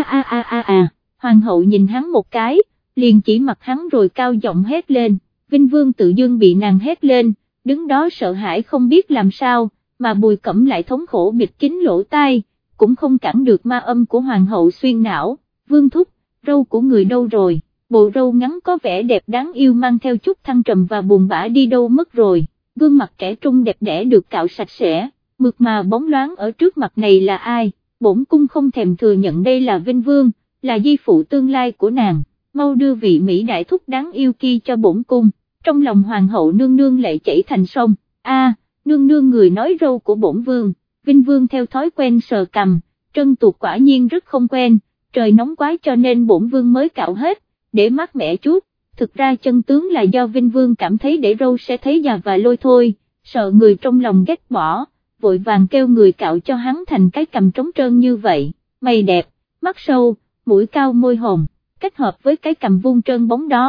hoàng hậu nhìn hắn một cái, liền chỉ mặt hắn rồi cao giọng hét lên, Vinh Vương tự dưng bị nàng hét lên, đứng đó sợ hãi không biết làm sao, mà Bùi Cẩm lại thống khổ bịt kín lỗ tai, cũng không cản được ma âm của hoàng hậu xuyên não, Vương thúc, râu của người đâu rồi? Bộ râu ngắn có vẻ đẹp đáng yêu mang theo chút thăng trầm và buồn bã đi đâu mất rồi, gương mặt trẻ trung đẹp đẽ được cạo sạch sẽ, mượt mà bóng loáng ở trước mặt này là ai, bổn cung không thèm thừa nhận đây là Vinh Vương, là di phụ tương lai của nàng, mau đưa vị Mỹ đại thúc đáng yêu kia cho bổn cung. Trong lòng hoàng hậu nương nương lệ chảy thành sông, nương nương người nói râu của bổn vương, Vinh Vương theo thói quen sờ cằm, trân tuột quả nhiên rất không quen, trời nóng quá cho nên bổn vương mới cạo hết, để mát mẻ chút, thực ra chân tướng là do Vinh Vương cảm thấy để râu sẽ thấy già và lôi thôi, sợ người trong lòng ghét bỏ, vội vàng kêu người cạo cho hắn thành cái cằm trống trơn như vậy, mày đẹp, mắt sâu, mũi cao môi hồng, kết hợp với cái cằm vuông trơn bóng đó,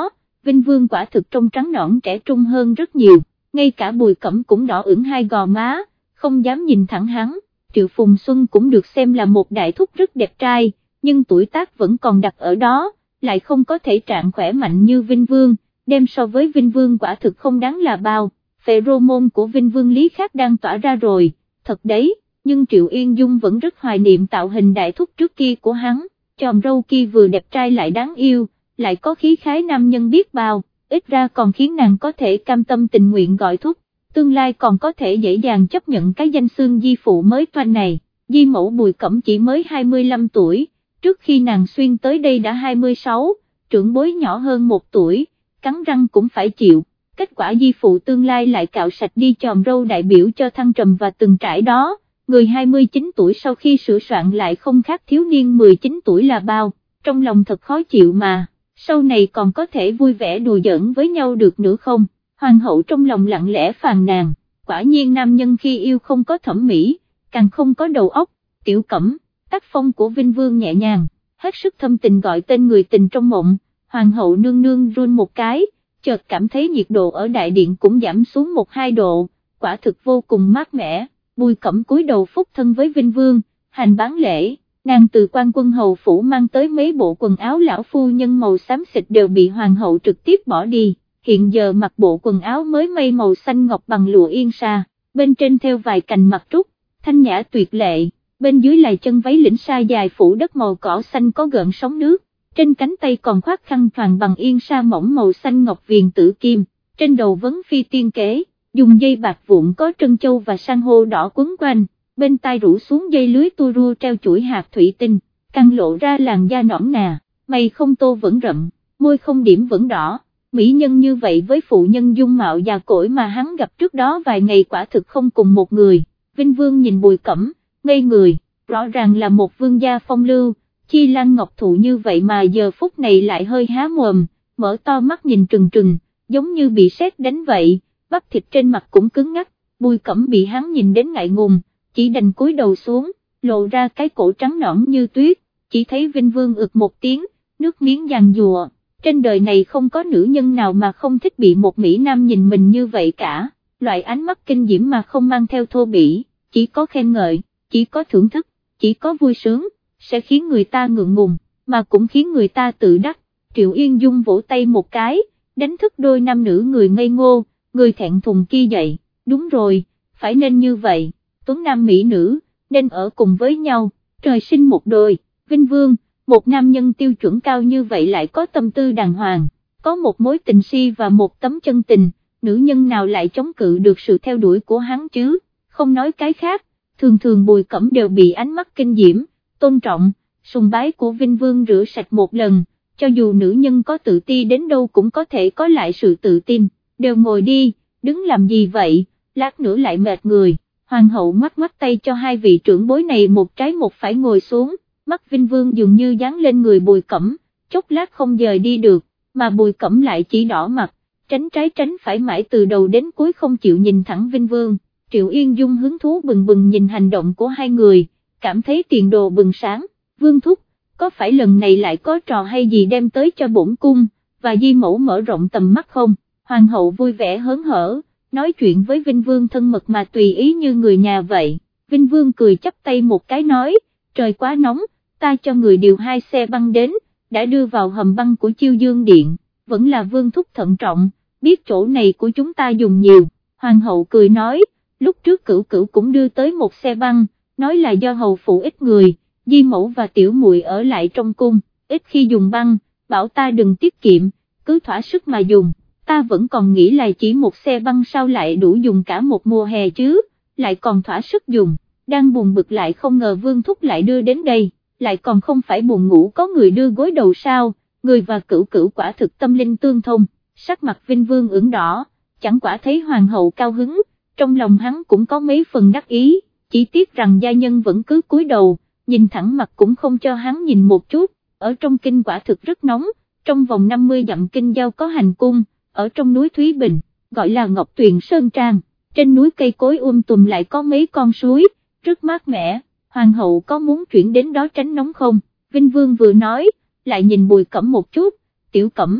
Vinh Vương quả thực trông trắng nõn trẻ trung hơn rất nhiều, ngay cả Bùi Cẩm cũng đỏ ửng hai gò má, không dám nhìn thẳng hắn. Triệu Phùng Xuân cũng được xem là một đại thúc rất đẹp trai, nhưng tuổi tác vẫn còn đặt ở đó, lại không có thể trạng khỏe mạnh như Vinh Vương, đem so với Vinh Vương quả thực không đáng là bao. Pheromone của Vinh Vương Lý khác đang tỏa ra rồi, thật đấy, nhưng Triệu Yên Dung vẫn rất hoài niệm tạo hình đại thúc trước kia của hắn, chòm râu kia vừa đẹp trai lại đáng yêu, lại có khí khái nam nhân biết bao, ít ra còn khiến nàng có thể cam tâm tình nguyện gọi thúc, tương lai còn có thể dễ dàng chấp nhận cái danh xưng di phụ mới toanh này. Di mẫu Bùi Cẩm chỉ mới 25 tuổi, trước khi nàng xuyên tới đây đã 26, trưởng bối nhỏ hơn 1 tuổi, cắn răng cũng phải chịu. Kết quả di phụ tương lai lại cạo sạch đi chòm râu đại biểu cho thăng trầm và từng trải đó, người 29 tuổi sau khi sửa soạn lại không khác thiếu niên 19 tuổi là bao, trong lòng thật khó chịu mà, sau này còn có thể vui vẻ đùa giỡn với nhau được nữa không? Hoàng hậu trong lòng lặng lẽ phàn nàn, quả nhiên nam nhân khi yêu không có thẩm mỹ, càng không có đầu óc. Tiểu Cẩm, tác phong của Vinh Vương nhẹ nhàng, hết sức thâm tình gọi tên người tình trong mộng, hoàng hậu nương nương run một cái, chợt cảm thấy nhiệt độ ở đại điện cũng giảm xuống 1-2 độ, quả thực vô cùng mát mẻ. Bùi Cẩm cúi đầu phúc thân với Vinh Vương, hành bán lễ, nàng từ Quan Quân hầu phủ mang tới mấy bộ quần áo lão phu nhân màu xám xịt đều bị hoàng hậu trực tiếp bỏ đi, hiện giờ mặc bộ quần áo mới mây màu xanh ngọc bằng lụa yên sa, bên trên thêu vài cành mặt trúc, thanh nhã tuyệt lệ, bên dưới là chân váy lĩnh sa dài phủ đất màu cỏ xanh có gợn sóng nước, trên cánh tay còn khoác khăn choàng bằng yên sa mỏng màu xanh ngọc viền tử kim, trên đầu vấn phi tiên kế, dùng dây bạc vụn có trân châu và san hô đỏ quấn quanh, bên tai rủ xuống dây lưới tua rua treo chuỗi hạt thủy tinh, càng lộ ra làn da nõn nà, mày không tô vẫn rậm, môi không điểm vẫn đỏ. Mỹ nhân như vậy với phụ nhân dung mạo già cỗi mà hắn gặp trước đó vài ngày quả thực không cùng một người. Vinh Vương nhìn Bùi Cẩm, ngây người, rõ ràng là một vương gia phong lưu, chi lan ngọc thụ như vậy mà giờ phút này lại hơi há mồm, mở to mắt nhìn trừng trừng, giống như bị sét đánh vậy, bắp thịt trên mặt cũng cứng ngắc. Bùi Cẩm bị hắn nhìn đến ngại ngùng, chỉ đành cúi đầu xuống, lộ ra cái cổ trắng nõn như tuyết, chỉ thấy Vinh Vương ực một tiếng, nước miếng giàn giụa. Trên đời này không có nữ nhân nào mà không thích bị một mỹ nam nhìn mình như vậy cả, loại ánh mắt kinh diễm mà không mang theo thô bỉ, chỉ có khen ngợi, chỉ có thưởng thức, chỉ có vui sướng, sẽ khiến người ta ngượng ngùng, mà cũng khiến người ta tự đắc. Triệu Yên Dung vỗ tay một cái, đánh thức đôi nam nữ người ngây ngô, người thẹn thùng kia dậy, đúng rồi, phải nên như vậy, tuấn nam mỹ nữ, nên ở cùng với nhau, trời sinh một đôi. Vinh Vương, một nam nhân tiêu chuẩn cao như vậy lại có tâm tư đàng hoàng, có một mối tình si và một tấm chân tình, nữ nhân nào lại chống cự được sự theo đuổi của hắn chứ, không nói cái khác, thường thường Bùi Cẩm đều bị ánh mắt kinh diễm, tôn trọng, sùng bái của Vinh Vương rửa sạch một lần, cho dù nữ nhân có tự ti đến đâu cũng có thể có lại sự tự tin, đều ngồi đi, đứng làm gì vậy, lát nữa lại mệt người. Hoàng hậu ngoắc ngoắc tay cho hai vị trưởng bối này một trái một phải ngồi xuống. Mắt Vinh Vương dường như dán lên người Bùi Cẩm, chốc lát không dời đi được, mà Bùi Cẩm lại chỉ đỏ mặt, tránh trái tránh phải mãi từ đầu đến cuối không chịu nhìn thẳng Vinh Vương. Triệu Yên Dung hứng thú bừng bừng nhìn hành động của hai người, cảm thấy tiền đồ bừng sáng. Vương thúc, có phải lần này lại có trò hay gì đem tới cho bổn cung, và di mẫu mở rộng tầm mắt không? Hoàng hậu vui vẻ hớn hở, nói chuyện với Vinh Vương thân mật mà tùy ý như người nhà vậy. Vinh Vương cười chắp tay một cái nói, trời quá nóng, ta cho người điều 2 xe băng đến, đã đưa vào hầm băng của Chiêu Dương Điện, vẫn là Vương thúc thận trọng, biết chỗ này của chúng ta dùng nhiều. Hoàng hậu cười nói, lúc trước Cửu Cửu cũng đưa tới một xe băng, nói là do hầu phụ ít người, di mẫu và tiểu muội ở lại trong cung, ít khi dùng băng, bảo ta đừng tiết kiệm, cứ thỏa sức mà dùng. Ta vẫn còn nghĩ là chỉ một xe băng sao lại đủ dùng cả một mùa hè chứ, lại còn thỏa sức dùng, đang buồn bực lại không ngờ Vương thúc lại đưa đến đây, lại còn không phải buồn ngủ có người đưa gối đầu sao, người và Cửu Cửu quả thực tâm linh tương thông. Sắc mặt Vinh Vương ửng đỏ, chẳng quả thấy hoàng hậu cao hứng, trong lòng hắn cũng có mấy phần đắc ý, chỉ tiếc rằng gia nhân vẫn cứ cúi đầu, nhìn thẳng mặt cũng không cho hắn nhìn một chút. Ở trong kinh quả thực rất nóng, trong vòng 50 dặm kinh giao có hành cung, ở trong núi Thúy Bình, gọi là Ngọc Tuyền Sơn Trang, trên núi cây cối tùm lại có mấy con suối, rất mát mẻ. Hoàng hậu có muốn chuyển đến đó tránh nóng không? Vinh Vương vừa nói, lại nhìn Bùi Cẩm một chút, Tiểu Cẩm,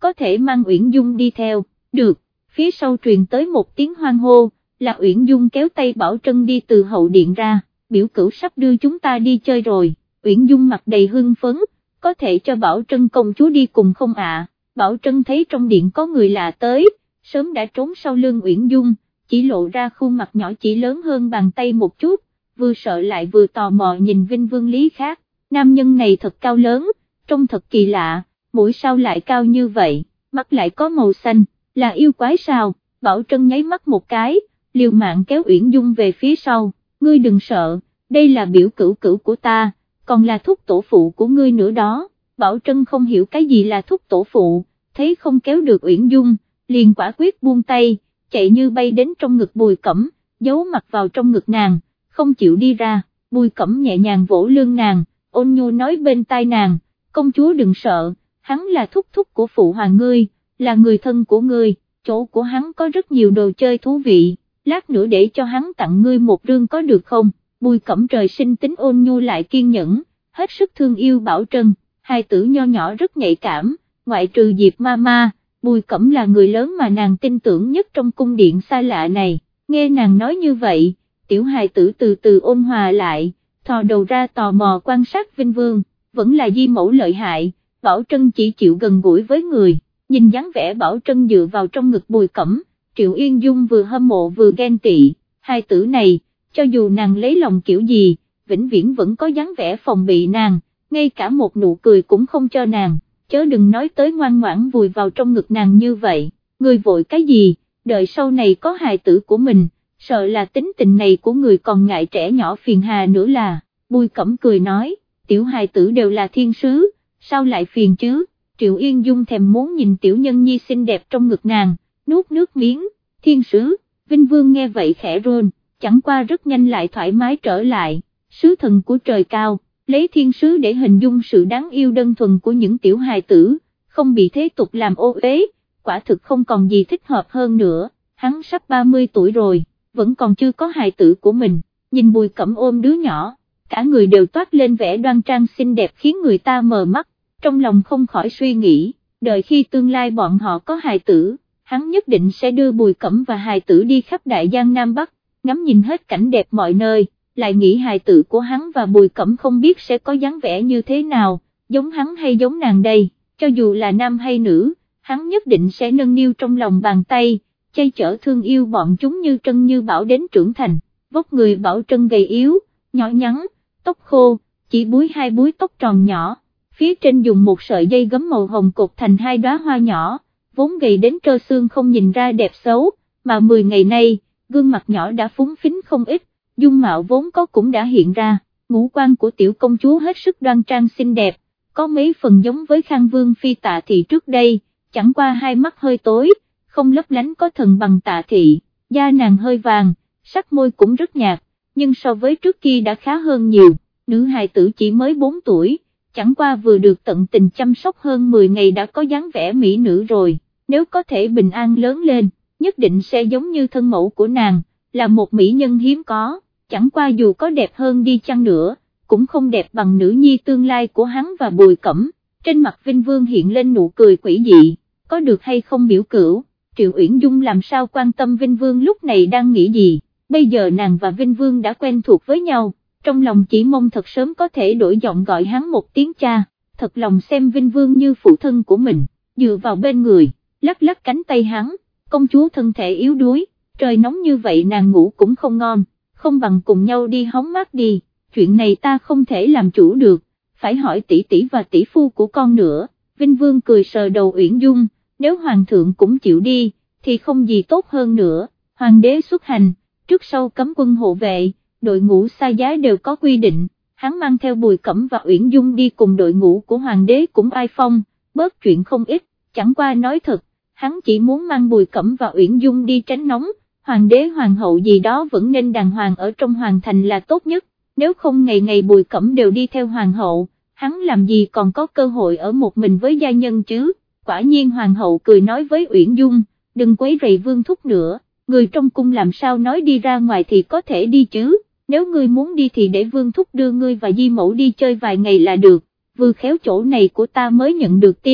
có thể mang Uyển Dung đi theo, được, phía sau truyền tới một tiếng hoan hô, là Uyển Dung kéo tay Bảo Trân đi từ hậu điện ra, biểu cửu sắp đưa chúng ta đi chơi rồi, Uyển Dung mặt đầy hưng phấn, có thể cho Bảo Trân công chúa đi cùng không ạ? Bảo Trân thấy trong điện có người lạ tới, sớm đã trốn sau lưng Uyển Dung, chỉ lộ ra khuôn mặt nhỏ chỉ lớn hơn bàn tay một chút, vừa sợ lại vừa tò mò nhìn Vinh Vương Lý Khác, nam nhân này thật cao lớn, trông thật kỳ lạ, mũi sao lại cao như vậy, mắt lại có màu xanh, là yêu quái sao? Bảo Trân nháy mắt một cái, liều mạng kéo Uyển Dung về phía sau, ngươi đừng sợ, đây là biểu cửu cửu của ta, còn là thúc tổ phụ của ngươi nữa đó. Bảo Trân không hiểu cái gì là thúc tổ phụ, thấy không kéo được Uyển Dung, liền quả quyết buông tay, chạy như bay đến trong ngực Bùi Cẩm, giấu mặt vào trong ngực nàng, không chịu đi ra. Bùi Cẩm nhẹ nhàng vỗ lưng nàng, ôn nhu nói bên tai nàng, công chúa đừng sợ, hắn là thúc thúc của phụ hoàng ngươi, là người thân của ngươi, chỗ của hắn có rất nhiều đồ chơi thú vị, lát nữa để cho hắn tặng ngươi một rương có được không? Bùi Cẩm trời sinh tính ôn nhu lại kiên nhẫn, hết sức thương yêu Bảo Trân, hai tử nho nhỏ rất nhạy cảm, ngoại trừ Diệp Mama, Bùi Cẩm là người lớn mà nàng tin tưởng nhất trong cung điện xa lạ này, nghe nàng nói như vậy, tiểu hài tử từ từ ôn hòa lại, thò đầu ra tò mò quan sát Vinh Vương, vẫn là di mẫu lợi hại, Bảo Trân chỉ chịu gần gũi với người, nhìn dáng vẻ Bảo Trân dựa vào trong ngực Bùi Cẩm, Triệu Yên Dung vừa hâm mộ vừa ghen tị, hai tử này, cho dù nàng lấy lòng kiểu gì, vĩnh viễn vẫn có dáng vẻ phòng bị nàng, ngay cả một nụ cười cũng không cho nàng, chớ đừng nói tới ngoan ngoãn vùi vào trong ngực nàng như vậy, người vội cái gì, đợi sau này có hài tử của mình, sợ là tính tình này của người còn ngại trẻ nhỏ phiền hà nữa là, Bùi Cẩm cười nói, tiểu hài tử đều là thiên sứ, sao lại phiền chứ? Triệu Yên Dung thèm muốn nhìn tiểu nhân nhi xinh đẹp trong ngực nàng, nuốt nước miếng, thiên sứ. Vinh Vương nghe vậy khẽ run, chẳng qua rất nhanh lại thoải mái trở lại, sứ thần của trời cao, lấy thiên sứ để hình dung sự đáng yêu đơn thuần của những tiểu hài tử, không bị thế tục làm ô uế, quả thực không còn gì thích hợp hơn nữa, hắn sắp 30 tuổi rồi, vẫn còn chưa có hài tử của mình, nhìn Bùi Cẩm ôm đứa nhỏ, cả người đều toát lên vẻ đoan trang xinh đẹp khiến người ta mờ mắt, trong lòng không khỏi suy nghĩ, đợi khi tương lai bọn họ có hài tử, hắn nhất định sẽ đưa Bùi Cẩm và hài tử đi khắp Đại Giang Nam Bắc, ngắm nhìn hết cảnh đẹp mọi nơi, lại nghĩ hài tử của hắn và Bùi Cẩm không biết sẽ có dáng vẻ như thế nào, giống hắn hay giống nàng đây, cho dù là nam hay nữ, hắn nhất định sẽ nâng niu trong lòng bàn tay, chay chở thương yêu bọn chúng như Trân Như Bảo đến trưởng thành, vóc người Bảo Trân gầy yếu, nhỏ nhắn, tóc khô, chỉ búi hai búi tóc tròn nhỏ, phía trên dùng một sợi dây gấm màu hồng cột thành hai đóa hoa nhỏ, vốn gầy đến trơ xương không nhìn ra đẹp xấu, mà 10 ngày nay, gương mặt nhỏ đã phúng phính không ít, dung mạo vốn có cũng đã hiện ra, ngũ quan của tiểu công chúa hết sức đoan trang xinh đẹp, có mấy phần giống với Khang Vương Phi Tạ Thị trước đây, chẳng qua hai mắt hơi tối, không lấp lánh có thần bằng Tạ Thị, da nàng hơi vàng, sắc môi cũng rất nhạt, nhưng so với trước kia đã khá hơn nhiều, nữ hài tử chỉ mới 4 tuổi, chẳng qua vừa được tận tình chăm sóc hơn 10 ngày đã có dáng vẻ mỹ nữ rồi, nếu có thể bình an lớn lên, nhất định sẽ giống như thân mẫu của nàng, là một mỹ nhân hiếm có, chẳng qua dù có đẹp hơn đi chăng nữa, cũng không đẹp bằng nữ nhi tương lai của hắn và Bùi Cẩm. Trên mặt Vinh Vương hiện lên nụ cười quỷ dị, có được hay không biểu cửu, Triệu Uyển Dung làm sao quan tâm Vinh Vương lúc này đang nghĩ gì, bây giờ nàng và Vinh Vương đã quen thuộc với nhau, trong lòng chỉ mong thật sớm có thể đổi giọng gọi hắn một tiếng cha, thật lòng xem Vinh Vương như phụ thân của mình, dựa vào bên người, lắc lắc cánh tay hắn, công chúa thân thể yếu đuối, trời nóng như vậy nàng ngủ cũng không ngon, không bằng cùng nhau đi hóng mát đi, chuyện này ta không thể làm chủ được, phải hỏi tỷ tỷ và tỷ phu của con nữa. Vinh Vương cười sờ đầu Uyển Dung, nếu hoàng thượng cũng chịu đi, thì không gì tốt hơn nữa, hoàng đế xuất hành, trước sau cấm quân hộ vệ, đội ngũ xa giá đều có quy định, hắn mang theo Bùi Cẩm và Uyển Dung đi cùng đội ngũ của hoàng đế cũng ai phong, bớt chuyện không ít, chẳng qua nói thật, hắn chỉ muốn mang Bùi Cẩm và Uyển Dung đi tránh nóng, hoàng đế hoàng hậu gì đó vẫn nên đàng hoàng ở trong hoàng thành là tốt nhất, nếu không ngày ngày Bùi Cẩm đều đi theo hoàng hậu, hắn làm gì còn có cơ hội ở một mình với gia nhân chứ. Quả nhiên hoàng hậu cười nói với Uyển Dung, đừng quấy rầy vương thúc nữa, người trong cung làm sao nói đi ra ngoài thì có thể đi chứ, nếu ngươi muốn đi thì để vương thúc đưa ngươi và di mẫu đi chơi vài ngày là được, vừa khéo chỗ này của ta mới nhận được tin,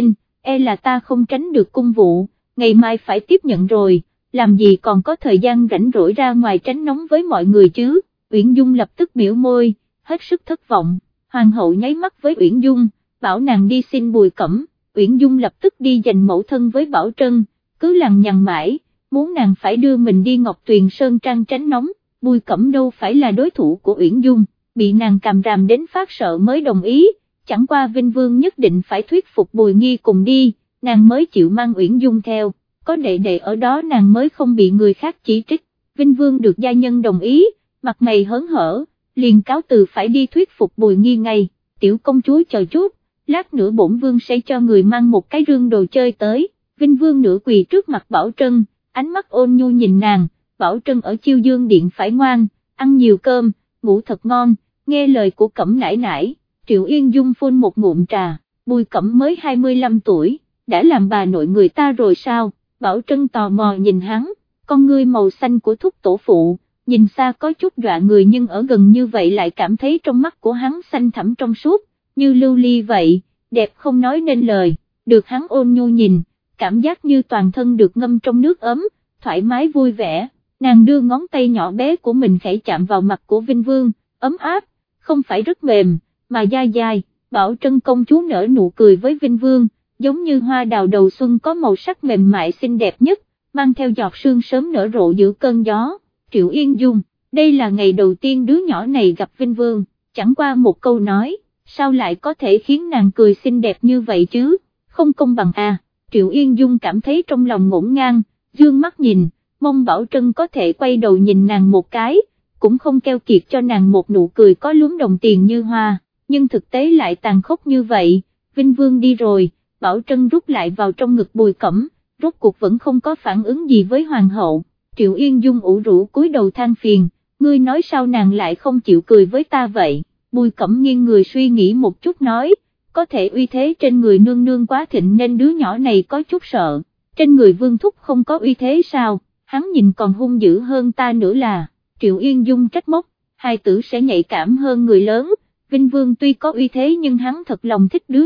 e là ta không tránh được cung vụ, ngày mai phải tiếp nhận rồi, làm gì còn có thời gian rảnh rỗi ra ngoài tránh nóng với mọi người chứ. Uyển Dung lập tức biểu môi, hết sức thất vọng. Hoàng hậu nháy mắt với Uyển Dung, bảo nàng đi xin Bùi Cẩm. Uyển Dung lập tức đi giành mẫu thân với Bảo Trân, cứ lằng nhằng mãi, muốn nàng phải đưa mình đi Ngọc Tuyền Sơn Trang tránh nóng. Bùi Cẩm đâu phải là đối thủ của Uyển Dung, bị nàng càm ràm đến phát sợ mới đồng ý, chẳng qua Vinh Vương nhất định phải thuyết phục Bùi Nghi cùng đi, nàng mới chịu mang Uyển Dung theo, có đệ đệ ở đó nàng mới không bị người khác chỉ trích. Vinh Vương được gia nhân đồng ý, mặt mày hớn hở, liền cáo từ phải đi thuyết phục Bùi Nghi ngay. Tiểu công chúa chờ chút, lát nữa bổn vương sẽ cho người mang một cái rương đồ chơi tới. Vinh Vương nửa quỳ trước mặt Bảo Trân, ánh mắt ôn nhu nhìn nàng. Bảo Trân ở Chiêu Dương Điện phải ngoan, ăn nhiều cơm, ngủ thật ngon, nghe lời của Cẩm nải nải. Triệu Yên Dung phun một ngụm trà, Bùi Cẩm mới 25 tuổi, đã làm bà nội người ta rồi sao? Bảo Trân tò mò nhìn hắn, con ngươi màu xanh của thúc tổ phụ, nhìn xa có chút dọa người nhưng ở gần như vậy lại cảm thấy trong mắt của hắn xanh thẳm trong suốt, như lưu ly vậy, đẹp không nói nên lời, được hắn ôn nhu nhìn, cảm giác như toàn thân được ngâm trong nước ấm, thoải mái vui vẻ. Nàng đưa ngón tay nhỏ bé của mình khẽ chạm vào mặt của Vinh Vương, ấm áp, không phải rất mềm, mà dai dai. Bảo Trân công chúa nở nụ cười với Vinh Vương, giống như hoa đào đầu xuân có màu sắc mềm mại xinh đẹp nhất, mang theo giọt sương sớm nở rộ giữa cơn gió. Triệu Yên Dung, đây là ngày đầu tiên đứa nhỏ này gặp Vinh Vương, chẳng qua một câu nói, sao lại có thể khiến nàng cười xinh đẹp như vậy chứ, không công bằng à. Triệu Yên Dung cảm thấy trong lòng ngổn ngang, dương mắt nhìn, mong Bảo Trân có thể quay đầu nhìn nàng một cái, cũng không keo kiệt cho nàng một nụ cười có lúm đồng tiền như hoa, nhưng thực tế lại tàn khốc như vậy. Vinh Vương đi rồi, Bảo Trân rút lại vào trong ngực Bùi Cẩm, rốt cuộc vẫn không có phản ứng gì với hoàng hậu. Triệu Yên Dung ủ rũ cúi đầu than phiền, ngươi nói sao nàng lại không chịu cười với ta vậy? Bùi Cẩm nghiêng người suy nghĩ một chút nói, có thể uy thế trên người nương nương quá thịnh nên đứa nhỏ này có chút sợ, trên người Vương thúc không có uy thế sao? Hắn nhìn còn hung dữ hơn ta nữa là. Triệu Yên Dung trách móc, hài tử sẽ nhạy cảm hơn người lớn, Vinh Vương tuy có uy thế nhưng hắn thật lòng thích đứa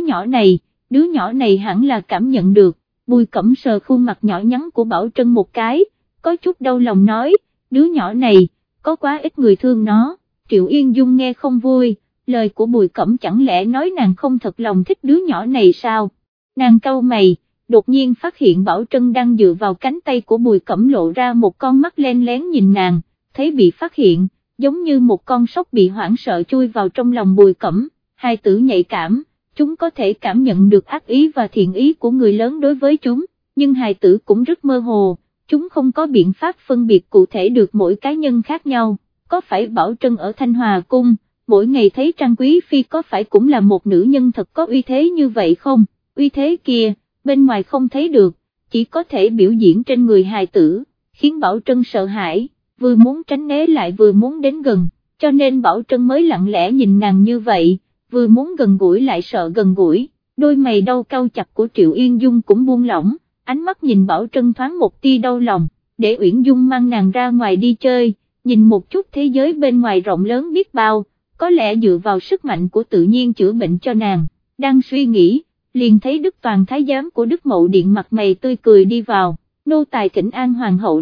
nhỏ này hẳn là cảm nhận được. Bùi Cẩm sờ khuôn mặt nhỏ nhắn của Bảo Trân một cái, có chút đau lòng nói, đứa nhỏ này, có quá ít người thương nó. Triệu Yên Dung nghe không vui, lời của Bùi Cẩm chẳng lẽ nói nàng không thật lòng thích đứa nhỏ này sao? Nàng cau mày, đột nhiên phát hiện Bảo Trân đang dựa vào cánh tay của Bùi Cẩm lộ ra một con mắt len lén nhìn nàng, thấy bị phát hiện, giống như một con sóc bị hoảng sợ chui vào trong lòng Bùi Cẩm. Hai tử nhạy cảm, chúng có thể cảm nhận được ác ý và thiện ý của người lớn đối với chúng, nhưng hài tử cũng rất mơ hồ, chúng không có biện pháp phân biệt cụ thể được mỗi cá nhân khác nhau. Có phải Bảo Trân ở Thanh Hòa Cung, mỗi ngày thấy Trang Quý Phi có phải cũng là một nữ nhân thật có uy thế như vậy không? Uy thế kia, bên ngoài không thấy được, chỉ có thể biểu diễn trên người hài tử, khiến Bảo Trân sợ hãi, vừa muốn tránh né lại vừa muốn đến gần, cho nên Bảo Trân mới lặng lẽ nhìn nàng như vậy, vừa muốn gần gũi lại sợ gần gũi. Đôi mày đau cau chặt của Triệu Yên Dung cũng buông lỏng, ánh mắt nhìn Bảo Trân thoáng một tia đau lòng, để Uyển Dung mang nàng ra ngoài đi chơi, nhìn một chút thế giới bên ngoài rộng lớn biết bao, có lẽ dựa vào sức mạnh của tự nhiên chữa bệnh cho nàng. Đang suy nghĩ, liền thấy Đức Toàn thái giám của Đức Mậu Điện mặt mày tươi cười đi vào, nô tài thỉnh an hoàng hậu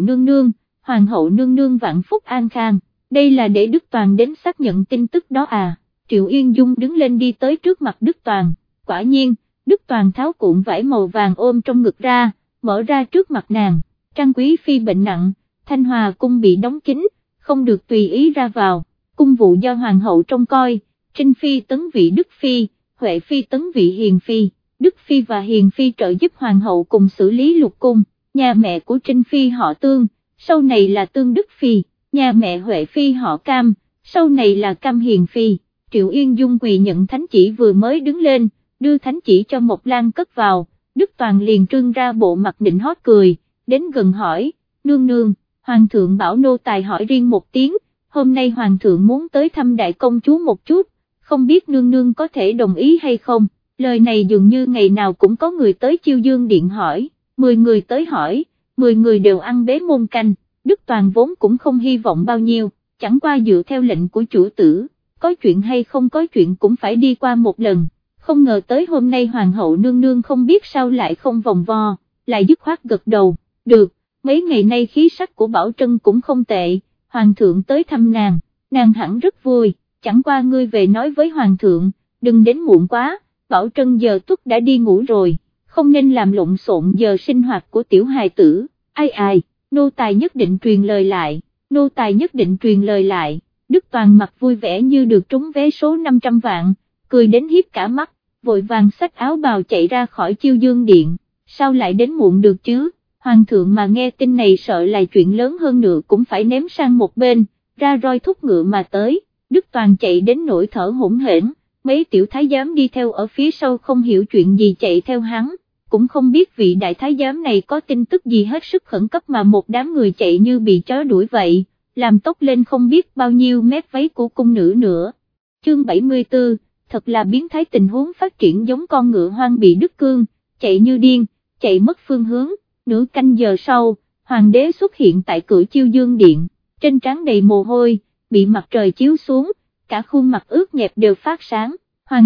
nương nương vạn phúc an khang. Đây là để Đức Toàn đến xác nhận tin tức đó à? Triệu Yên Dung đứng lên đi tới trước mặt Đức Toàn, quả nhiên, Đức Toàn tháo cuộn vải màu vàng ôm trong ngực ra, mở ra trước mặt nàng. Trang Quý Phi bệnh nặng, Thanh Hòa Cung bị đóng kín, không được tùy ý ra vào, cung vụ do hoàng hậu trông coi, Trinh Phi tấn vị Đức Phi, Huệ Phi tấn vị Hiền Phi, Đức Phi và Hiền Phi trợ giúp hoàng hậu cùng xử lý lục cung. Nhà mẹ của Trinh Phi họ Tương, sau này là Tương Đức Phi, nhà mẹ Huệ Phi họ Cam, sau này là Cam Hiền Phi. Triệu Yên Dung quỳ nhận thánh chỉ vừa mới đứng lên, đưa thánh chỉ cho Mộc Lan cất vào, Đức Toàn liền trưng ra bộ mặt nịnh hót cười, đến gần hỏi, nương nương, hoàng thượng bảo nô tài hỏi riêng một tiếng, hôm nay hoàng thượng muốn tới thăm đại công chúa một chút, không biết nương nương có thể đồng ý hay không? Lời này dường như ngày nào cũng có người tới Chiêu Dương Điện hỏi, 10 người tới hỏi, 10 người đều ăn bế môn canh. Đức Toàn vốn cũng không hy vọng bao nhiêu, chẳng qua dựa theo lệnh của chủ tử, có chuyện hay không có chuyện cũng phải đi qua một lần, không ngờ tới hôm nay hoàng hậu nương nương không biết sao lại không vòng vo, lại dứt khoát gật đầu, được, mấy ngày nay khí sắc của Bảo Trân cũng không tệ, hoàng thượng tới thăm nàng hẳn rất vui, chẳng qua ngươi về nói với hoàng thượng, đừng đến muộn quá, Bảo Trân giờ tuất đã đi ngủ rồi, không nên làm lộn xộn giờ sinh hoạt của tiểu hài tử, ai, nô tài nhất định truyền lời lại, nô tài nhất định truyền lời lại, Đức Toàn mặt vui vẻ như được trúng vé số 500 vạn, cười đến hiếp cả mắt, vội vàng xách áo bào chạy ra khỏi Chiêu Dương Điện, sao lại đến muộn được chứ, hoàng thượng mà nghe tin này sợ là chuyện lớn hơn nữa cũng phải ném sang một bên, ra roi thúc ngựa mà tới, Đức Toàn chạy đến nỗi thở hổn hển, mấy tiểu thái giám đi theo ở phía sau không hiểu chuyện gì chạy theo hắn, cũng không biết vị đại thái giám này có tin tức gì hết sức khẩn cấp mà một đám người chạy như bị chó đuổi vậy, làm tốc lên không biết bao nhiêu mét váy của cung nữ nữa. Chương 74, thật là biến thái, tình huống phát triển giống con ngựa hoang bị đứt cương, chạy như điên, chạy mất phương hướng, nửa canh giờ sau, hoàng đế xuất hiện tại cửa Chiêu Dương Điện, trên trán đầy mồ hôi, bị mặt trời chiếu xuống, cả khuôn mặt ướt nhẹp đều phát sáng,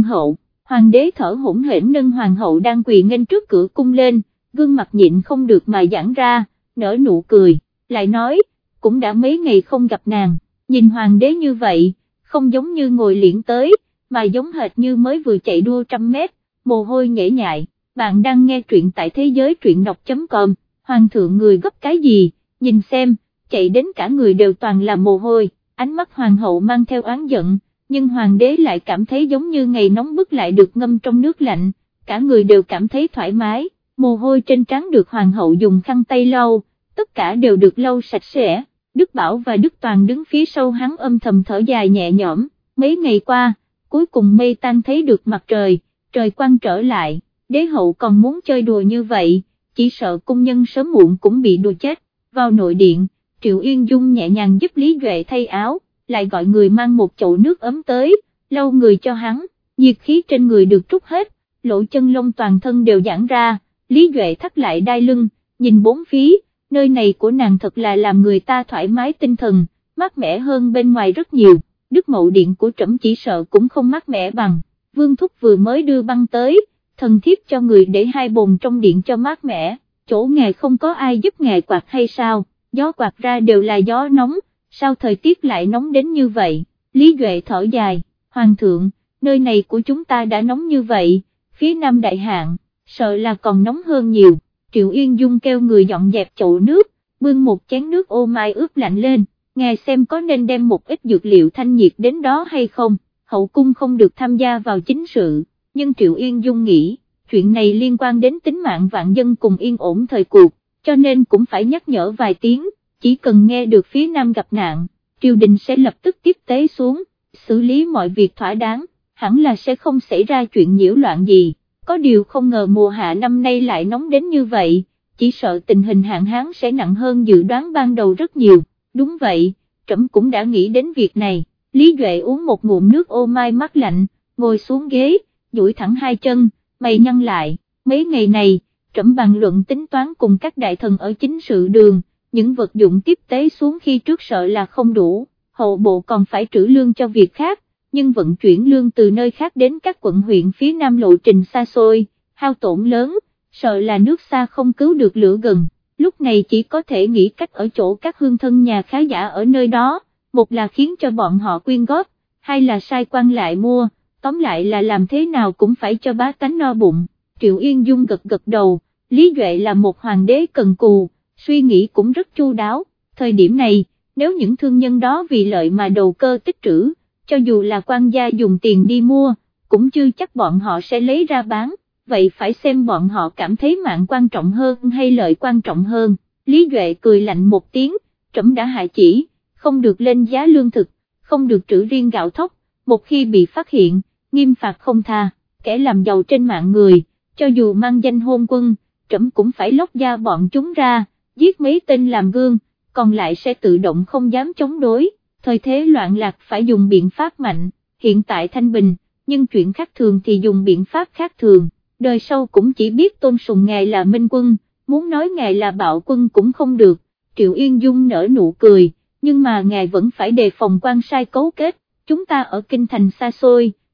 hoàng đế thở hổn hển nâng hoàng hậu đang quỳ nghênh trước cửa cung lên, gương mặt nhịn không được mà giãn ra, nở nụ cười, lại nói, cũng đã mấy ngày không gặp nàng, nhìn hoàng đế như vậy, không giống như ngồi liễn tới, mà giống hệt như mới vừa chạy đua 100 mét, mồ hôi nhễ nhại, bạn đang nghe truyện tại thế giới truyện đọc.com, hoàng thượng người gấp cái gì, nhìn xem, chạy đến cả người đều toàn là mồ hôi, ánh mắt hoàng hậu mang theo oán giận, nhưng hoàng đế lại cảm thấy giống như ngày nóng bức lại được ngâm trong nước lạnh, cả người đều cảm thấy thoải mái, mồ hôi trên trán được hoàng hậu dùng khăn tay lau, tất cả đều được lau sạch sẽ. Đức Bảo và Đức Toàn đứng phía sau hắn âm thầm thở dài nhẹ nhõm, mấy ngày qua, cuối cùng mây tan thấy được mặt trời, trời quang trở lại, đế hậu còn muốn chơi đùa như vậy, chỉ sợ cung nhân sớm muộn cũng bị đùa chết, vào nội điện, Triệu Yên Dung nhẹ nhàng giúp Lý Duệ thay áo, lại gọi người mang một chậu nước ấm tới, lau người cho hắn, nhiệt khí trên người được trút hết, lỗ chân lông toàn thân đều giãn ra, Lý Duệ thắt lại đai lưng, nhìn bốn phía, nơi này của nàng thật là làm người ta thoải mái tinh thần, mát mẻ hơn bên ngoài rất nhiều, Đức Mậu Điện của trẫm chỉ sợ cũng không mát mẻ bằng, Vương Thúc vừa mới đưa băng tới, thần thiếp cho người để 2 bồn trong điện cho mát mẻ, chỗ ngài không có ai giúp ngài quạt hay sao, gió quạt ra đều là gió nóng, sao thời tiết lại nóng đến như vậy, Lý Duệ thở dài, hoàng thượng, nơi này của chúng ta đã nóng như vậy, phía nam đại hạn, sợ là còn nóng hơn nhiều. Triệu Yên Dung kêu người dọn dẹp chậu nước, bưng một chén nước ô mai ướp lạnh lên, ngài xem có nên đem một ít dược liệu thanh nhiệt đến đó hay không, hậu cung không được tham gia vào chính sự, nhưng Triệu Yên Dung nghĩ, chuyện này liên quan đến tính mạng vạn dân cùng yên ổn thời cuộc, cho nên cũng phải nhắc nhở vài tiếng, chỉ cần nghe được phía nam gặp nạn, triều đình sẽ lập tức tiếp tế xuống, xử lý mọi việc thỏa đáng, hẳn là sẽ không xảy ra chuyện nhiễu loạn gì. Có điều không ngờ mùa hạ năm nay lại nóng đến như vậy, chỉ sợ tình hình hạn hán sẽ nặng hơn dự đoán ban đầu rất nhiều, đúng vậy, trẫm cũng đã nghĩ đến việc này, Lý Duệ uống một ngụm nước ô mai mát lạnh, ngồi xuống ghế, duỗi thẳng 2 chân, mày nhăn lại, mấy ngày này, trẫm bàn luận tính toán cùng các đại thần ở chính sự đường, những vật dụng tiếp tế xuống khi trước sợ là không đủ, hậu bộ còn phải trữ lương cho việc khác. Nhưng vận chuyển lương từ nơi khác đến các quận huyện phía nam lộ trình xa xôi, hao tổn lớn, sợ là nước xa không cứu được lửa gần, lúc này chỉ có thể nghĩ cách ở chỗ các hương thân nhà khá giả ở nơi đó, một là khiến cho bọn họ quyên góp, hai là sai quan lại mua, tóm lại là làm thế nào cũng phải cho bá tánh no bụng. Triệu Yên Dung gật gật đầu, Lý Duệ là một hoàng đế cần cù, suy nghĩ cũng rất chu đáo, thời điểm này, nếu những thương nhân đó vì lợi mà đầu cơ tích trữ, cho dù là quan gia dùng tiền đi mua, cũng chưa chắc bọn họ sẽ lấy ra bán, vậy phải xem bọn họ cảm thấy mạng quan trọng hơn hay lợi quan trọng hơn. Lý Duệ cười lạnh một tiếng, trẫm đã hạ chỉ, không được lên giá lương thực, không được trữ riêng gạo thóc, một khi bị phát hiện, nghiêm phạt không tha, kẻ làm giàu trên mạng người, cho dù mang danh hôn quân, trẫm cũng phải lóc da bọn chúng ra, giết mấy tên làm gương, còn lại sẽ tự động không dám chống đối. Thời thế loạn lạc phải dùng biện pháp mạnh, hiện tại thanh bình, nhưng chuyện khác thường thì dùng biện pháp khác thường, đời sau cũng chỉ biết tôn sùng ngài là minh quân, muốn nói ngài là bạo quân cũng không được. Triệu Yên Dung nở nụ cười, nhưng mà ngài vẫn phải đề phòng quan sai cấu kết, chúng ta ở kinh thành xa xôi,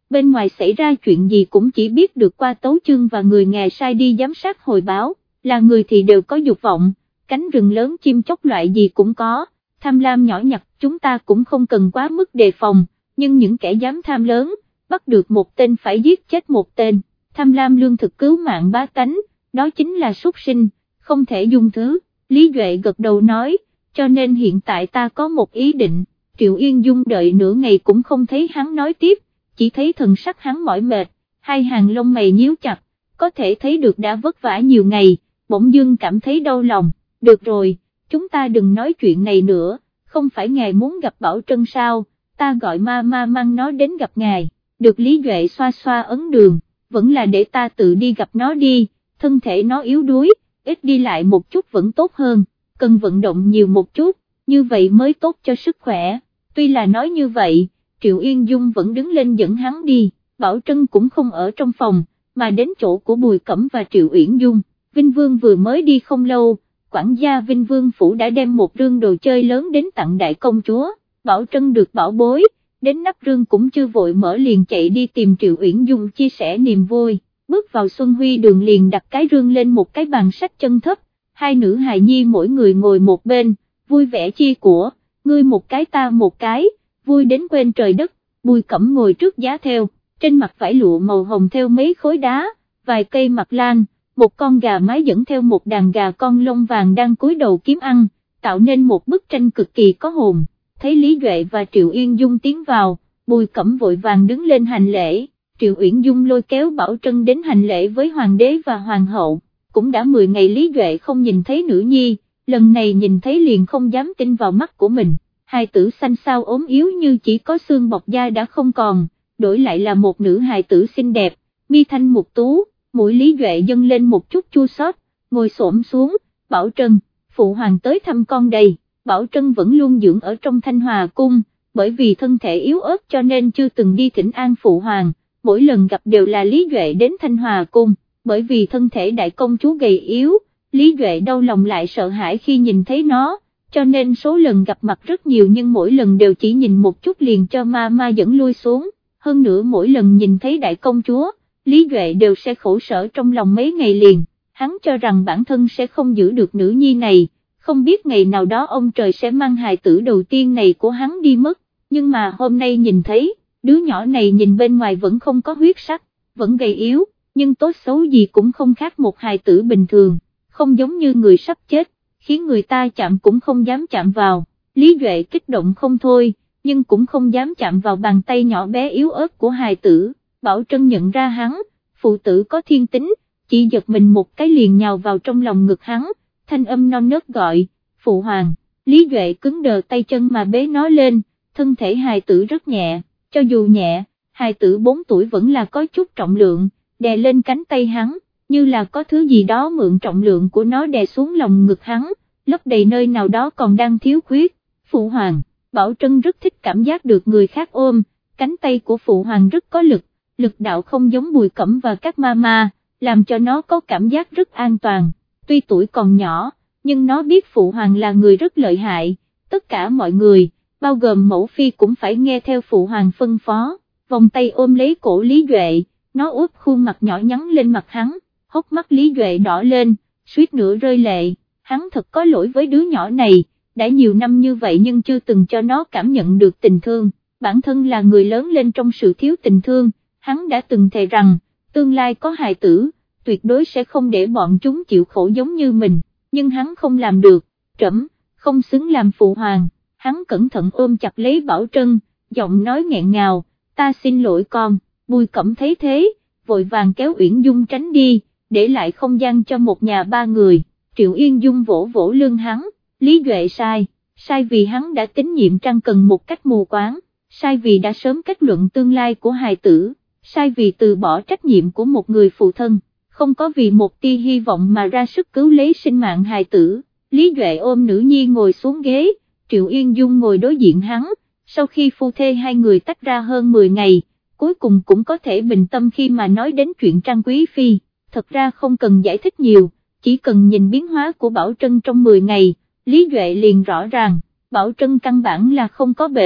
bên ngoài xảy ra chuyện gì cũng chỉ biết được qua tấu chương và người nghề sai đi giám sát hồi báo, là người thì đều có dục vọng, cánh rừng lớn chim chóc loại gì cũng có, tham lam nhỏ nhặt chúng ta cũng không cần quá mức đề phòng, nhưng những kẻ dám tham lớn, bắt được một tên phải giết chết một tên, tham lam lương thực cứu mạng bá tánh, đó chính là súc sinh, không thể dung thứ. Lý Duệ gật đầu nói, cho nên hiện tại ta có một ý định. Triệu Yên Dung đợi nửa ngày cũng không thấy hắn nói tiếp, chỉ thấy thần sắc hắn mỏi mệt, hai hàng lông mày nhíu chặt, có thể thấy được đã vất vả nhiều ngày, bỗng dưng cảm thấy đau lòng. Được rồi, chúng ta đừng nói chuyện này nữa, không phải ngài muốn gặp Bảo Trân sao, ta gọi ma mang nó đến gặp ngài. Được. Lý Duệ xoa xoa ấn đường, vẫn là để ta tự đi gặp nó đi, thân thể nó yếu đuối, ít đi lại một chút vẫn tốt hơn, cần vận động nhiều một chút, như vậy mới tốt cho sức khỏe. Tuy là nói như vậy, Triệu Yên Dung vẫn đứng lên dẫn hắn đi, Bảo Trân cũng không ở trong phòng, mà đến chỗ của Bùi Cẩm và Triệu Uyển Dung. Vinh Vương vừa mới đi không lâu, quản gia Vinh Vương Phủ đã đem một rương đồ chơi lớn đến tặng đại công chúa, Bảo Trân được bảo bối, đến nắp rương cũng chưa vội mở liền chạy đi tìm Triệu Uyển Dung chia sẻ niềm vui. Bước vào Xuân Huy đường liền đặt cái rương lên một cái bàn sách chân thấp, hai nữ hài nhi mỗi người ngồi một bên, vui vẻ chia của, ngươi một cái ta một cái, vui đến quên trời đất. Bùi Cẩm ngồi trước giá thêu, trên mặt vải lụa màu hồng thêu mấy khối đá, vài cây mặt lan, một con gà mái dẫn theo một đàn gà con lông vàng đang cúi đầu kiếm ăn, tạo nên một bức tranh cực kỳ có hồn. Thấy Lý Duệ và Triệu Yên Dung tiến vào, Bùi Cẩm vội vàng đứng lên hành lễ. Triệu Uyển Dung lôi kéo Bảo Trân đến hành lễ với hoàng đế và hoàng hậu, cũng đã 10 ngày Lý Duệ không nhìn thấy nữ nhi, lần này nhìn thấy liền không dám tin vào mắt của mình, hài tử xanh xao ốm yếu như chỉ có xương bọc da đã không còn, đổi lại là một nữ hài tử xinh đẹp, mi thanh mục tú, mũi Lý Duệ dâng lên một chút chua xót, ngồi xổm xuống, Bảo Trân, phụ hoàng tới thăm con đây. Bảo Trân vẫn luôn dưỡng ở trong Thanh Hòa cung, bởi vì thân thể yếu ớt cho nên chưa từng đi thỉnh an phụ hoàng. Mỗi lần gặp đều là Lý Duệ đến Thanh Hòa cung, bởi vì thân thể đại công chúa gầy yếu, Lý Duệ đau lòng lại sợ hãi khi nhìn thấy nó, cho nên số lần gặp mặt rất nhiều nhưng mỗi lần đều chỉ nhìn một chút liền cho ma dẫn lui xuống, hơn nữa mỗi lần nhìn thấy đại công chúa, Lý Duệ đều sẽ khổ sở trong lòng mấy ngày liền, hắn cho rằng bản thân sẽ không giữ được nữ nhi này, không biết ngày nào đó ông trời sẽ mang hài tử đầu tiên này của hắn đi mất, nhưng mà hôm nay nhìn thấy, đứa nhỏ này nhìn bên ngoài vẫn không có huyết sắc, vẫn gầy yếu, nhưng tốt xấu gì cũng không khác một hài tử bình thường, không giống như người sắp chết, khiến người ta chạm cũng không dám chạm vào. Lý Duệ kích động không thôi, nhưng cũng không dám chạm vào bàn tay nhỏ bé yếu ớt của hài tử. Bảo Trân nhận ra hắn, phụ tử có thiên tính, chỉ giật mình một cái liền nhào vào trong lòng ngực hắn, thanh âm non nớt gọi, phụ hoàng. Lý Duệ cứng đờ tay chân mà bế nó lên, thân thể hài tử rất nhẹ, cho dù nhẹ, hài tử 4 tuổi vẫn là có chút trọng lượng, đè lên cánh tay hắn, như là có thứ gì đó mượn trọng lượng của nó đè xuống lòng ngực hắn, lấp đầy nơi nào đó còn đang thiếu khuyết. Phụ hoàng, Bảo Trân rất thích cảm giác được người khác ôm, cánh tay của phụ hoàng rất có lực đạo không giống Bùi Cẩm và các mama, làm cho nó có cảm giác rất an toàn. Tuy tuổi còn nhỏ, nhưng nó biết phụ hoàng là người rất lợi hại, tất cả mọi người, bao gồm mẫu phi cũng phải nghe theo phụ hoàng phân phó. Vòng tay ôm lấy cổ Lý Duệ, nó úp khuôn mặt nhỏ nhắn lên mặt hắn, hốc mắt Lý Duệ đỏ lên, suýt nữa rơi lệ, hắn thật có lỗi với đứa nhỏ này, đã nhiều năm như vậy nhưng chưa từng cho nó cảm nhận được tình thương, bản thân là người lớn lên trong sự thiếu tình thương, hắn đã từng thề rằng, tương lai có hài tử, tuyệt đối sẽ không để bọn chúng chịu khổ giống như mình, nhưng hắn không làm được, trẫm không xứng làm phụ hoàng. Hắn cẩn thận ôm chặt lấy Bảo Trân, giọng nói nghẹn ngào, ta xin lỗi con. Bùi Cẩm thấy thế, vội vàng kéo Uyển Dung tránh đi, để lại không gian cho một nhà 3 người. Triệu Yên Dung vỗ vỗ lưng hắn, Lý Duệ sai vì hắn đã tín nhiệm Trang Cần một cách mù quáng, sai vì đã sớm kết luận tương lai của hài tử, sai vì từ bỏ trách nhiệm của một người phụ thân, không có vì một tia hy vọng mà ra sức cứu lấy sinh mạng hài tử. Lý Duệ ôm nữ nhi ngồi xuống ghế, Triệu Yên Dung ngồi đối diện hắn, sau khi phu thê hai người tách ra hơn 10 ngày, cuối cùng cũng có thể bình tâm khi mà nói đến chuyện Trang Quý Phi, thật ra không cần giải thích nhiều, chỉ cần nhìn biến hóa của Bảo Trân trong 10 ngày, Lý Duệ liền rõ ràng, Bảo Trân căn bản là không có bệnh,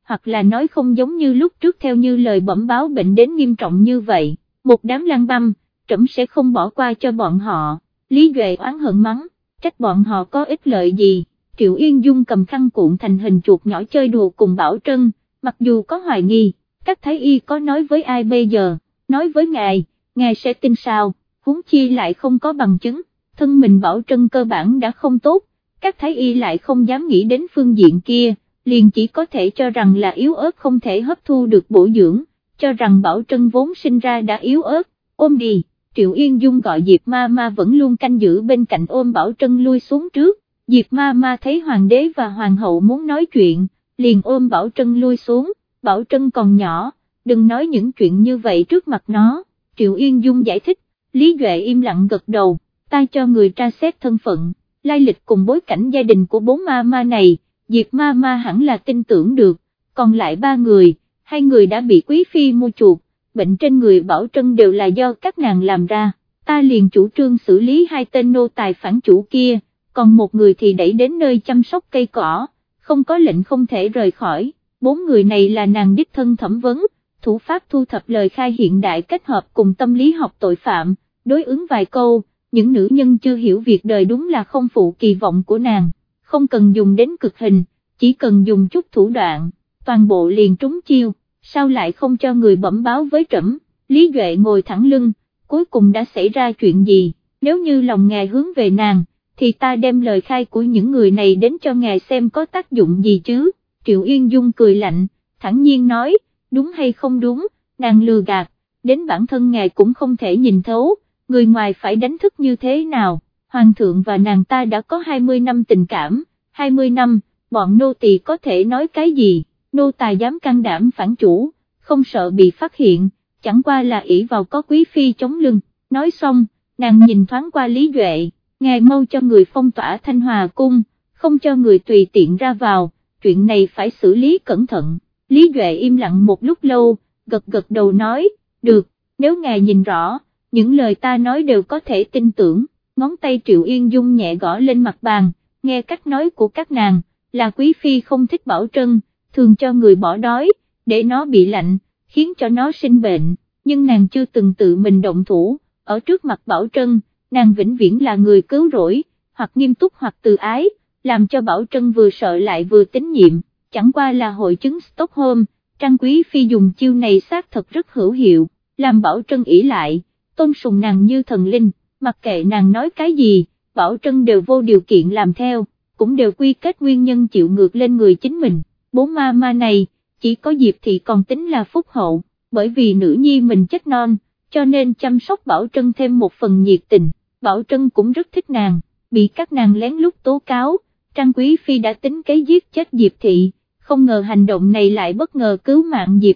hoặc là nói không giống như lúc trước theo như lời bẩm báo bệnh đến nghiêm trọng như vậy, một đám lang băm, trẫm sẽ không bỏ qua cho bọn họ. Lý Duệ oán hận mắng, trách bọn họ có ích lợi gì. Triệu Yên Dung cầm khăn cuộn thành hình chuột nhỏ chơi đùa cùng Bảo Trân, mặc dù có hoài nghi, các thái y có nói với ai bây giờ, nói với ngài sẽ tin sao, huống chi lại không có bằng chứng, thân mình Bảo Trân cơ bản đã không tốt, các thái y lại không dám nghĩ đến phương diện kia, liền chỉ có thể cho rằng là yếu ớt không thể hấp thu được bổ dưỡng, cho rằng Bảo Trân vốn sinh ra đã yếu ớt, ôm đi. Triệu Yên Dung gọi Diệp Ma vẫn luôn canh giữ bên cạnh ôm Bảo Trân lui xuống trước, Diệp Ma thấy hoàng đế và hoàng hậu muốn nói chuyện, liền ôm Bảo Trân lui xuống, Bảo Trân còn nhỏ, đừng nói những chuyện như vậy trước mặt nó. Triệu Yên Dung giải thích, Lý Duệ im lặng gật đầu, ta cho người tra xét thân phận, lai lịch cùng bối cảnh gia đình của bốn ma này, Diệp Ma hẳn là tin tưởng được, còn lại 3 người, 2 người đã bị quý phi mua chuộc, bệnh trên người Bảo Trân đều là do các nàng làm ra, ta liền chủ trương xử lý 2 tên nô tài phản chủ kia, còn 1 người thì đẩy đến nơi chăm sóc cây cỏ, không có lệnh không thể rời khỏi, 4 người này là nàng đích thân thẩm vấn, thủ pháp thu thập lời khai hiện đại kết hợp cùng tâm lý học tội phạm, đối ứng vài câu, những nữ nhân chưa hiểu việc đời đúng là không phụ kỳ vọng của nàng, không cần dùng đến cực hình, chỉ cần dùng chút thủ đoạn, toàn bộ liền trúng chiêu, sao lại không cho người bẩm báo với trẫm? Lý Duệ ngồi thẳng lưng, cuối cùng đã xảy ra chuyện gì, nếu như lòng ngài hướng về nàng, thì ta đem lời khai của những người này đến cho ngài xem có tác dụng gì chứ. Triệu Yên Dung cười lạnh, thẳng nhiên nói, đúng hay không đúng, nàng lừa gạt, đến bản thân ngài cũng không thể nhìn thấu, người ngoài phải đánh thức như thế nào, hoàng thượng và nàng ta đã có 20 năm tình cảm, 20 năm, bọn nô tỳ có thể nói cái gì, nô tài dám can đảm phản chủ, không sợ bị phát hiện, chẳng qua là ỷ vào có quý phi chống lưng, nói xong, nàng nhìn thoáng qua Lý Duệ, ngài mau cho người phong tỏa Thanh Hòa cung, không cho người tùy tiện ra vào, chuyện này phải xử lý cẩn thận. Lý Duệ im lặng một lúc lâu, gật đầu nói, được, nếu ngài nhìn rõ, những lời ta nói đều có thể tin tưởng, ngón tay Triệu Yên Dung nhẹ gõ lên mặt bàn, nghe cách nói của các nàng, là quý phi không thích Bảo Trân, thường cho người bỏ đói, để nó bị lạnh, khiến cho nó sinh bệnh, nhưng nàng chưa từng tự mình động thủ, ở trước mặt Bảo Trân, nàng vĩnh viễn là người cứu rỗi, hoặc nghiêm túc hoặc từ ái, làm cho Bảo Trân vừa sợ lại vừa tín nhiệm, chẳng qua là hội chứng Stockholm, Trang quý phi dùng chiêu này xác thật rất hữu hiệu, làm Bảo Trân ỷ lại, tôn sùng nàng như thần linh, mặc kệ nàng nói cái gì, Bảo Trân đều vô điều kiện làm theo, cũng đều quy kết nguyên nhân chịu ngược lên người chính mình. 4 ma này, chỉ có Diệp Thị còn tính là phúc hậu, bởi vì nữ nhi mình chết non, cho nên chăm sóc Bảo Trân thêm một phần nhiệt tình, Bảo Trân cũng rất thích nàng, bị các nàng lén lút tố cáo, Trang quý phi đã tính kế giết chết Diệp Thị, không ngờ hành động này lại bất ngờ cứu mạng Diệp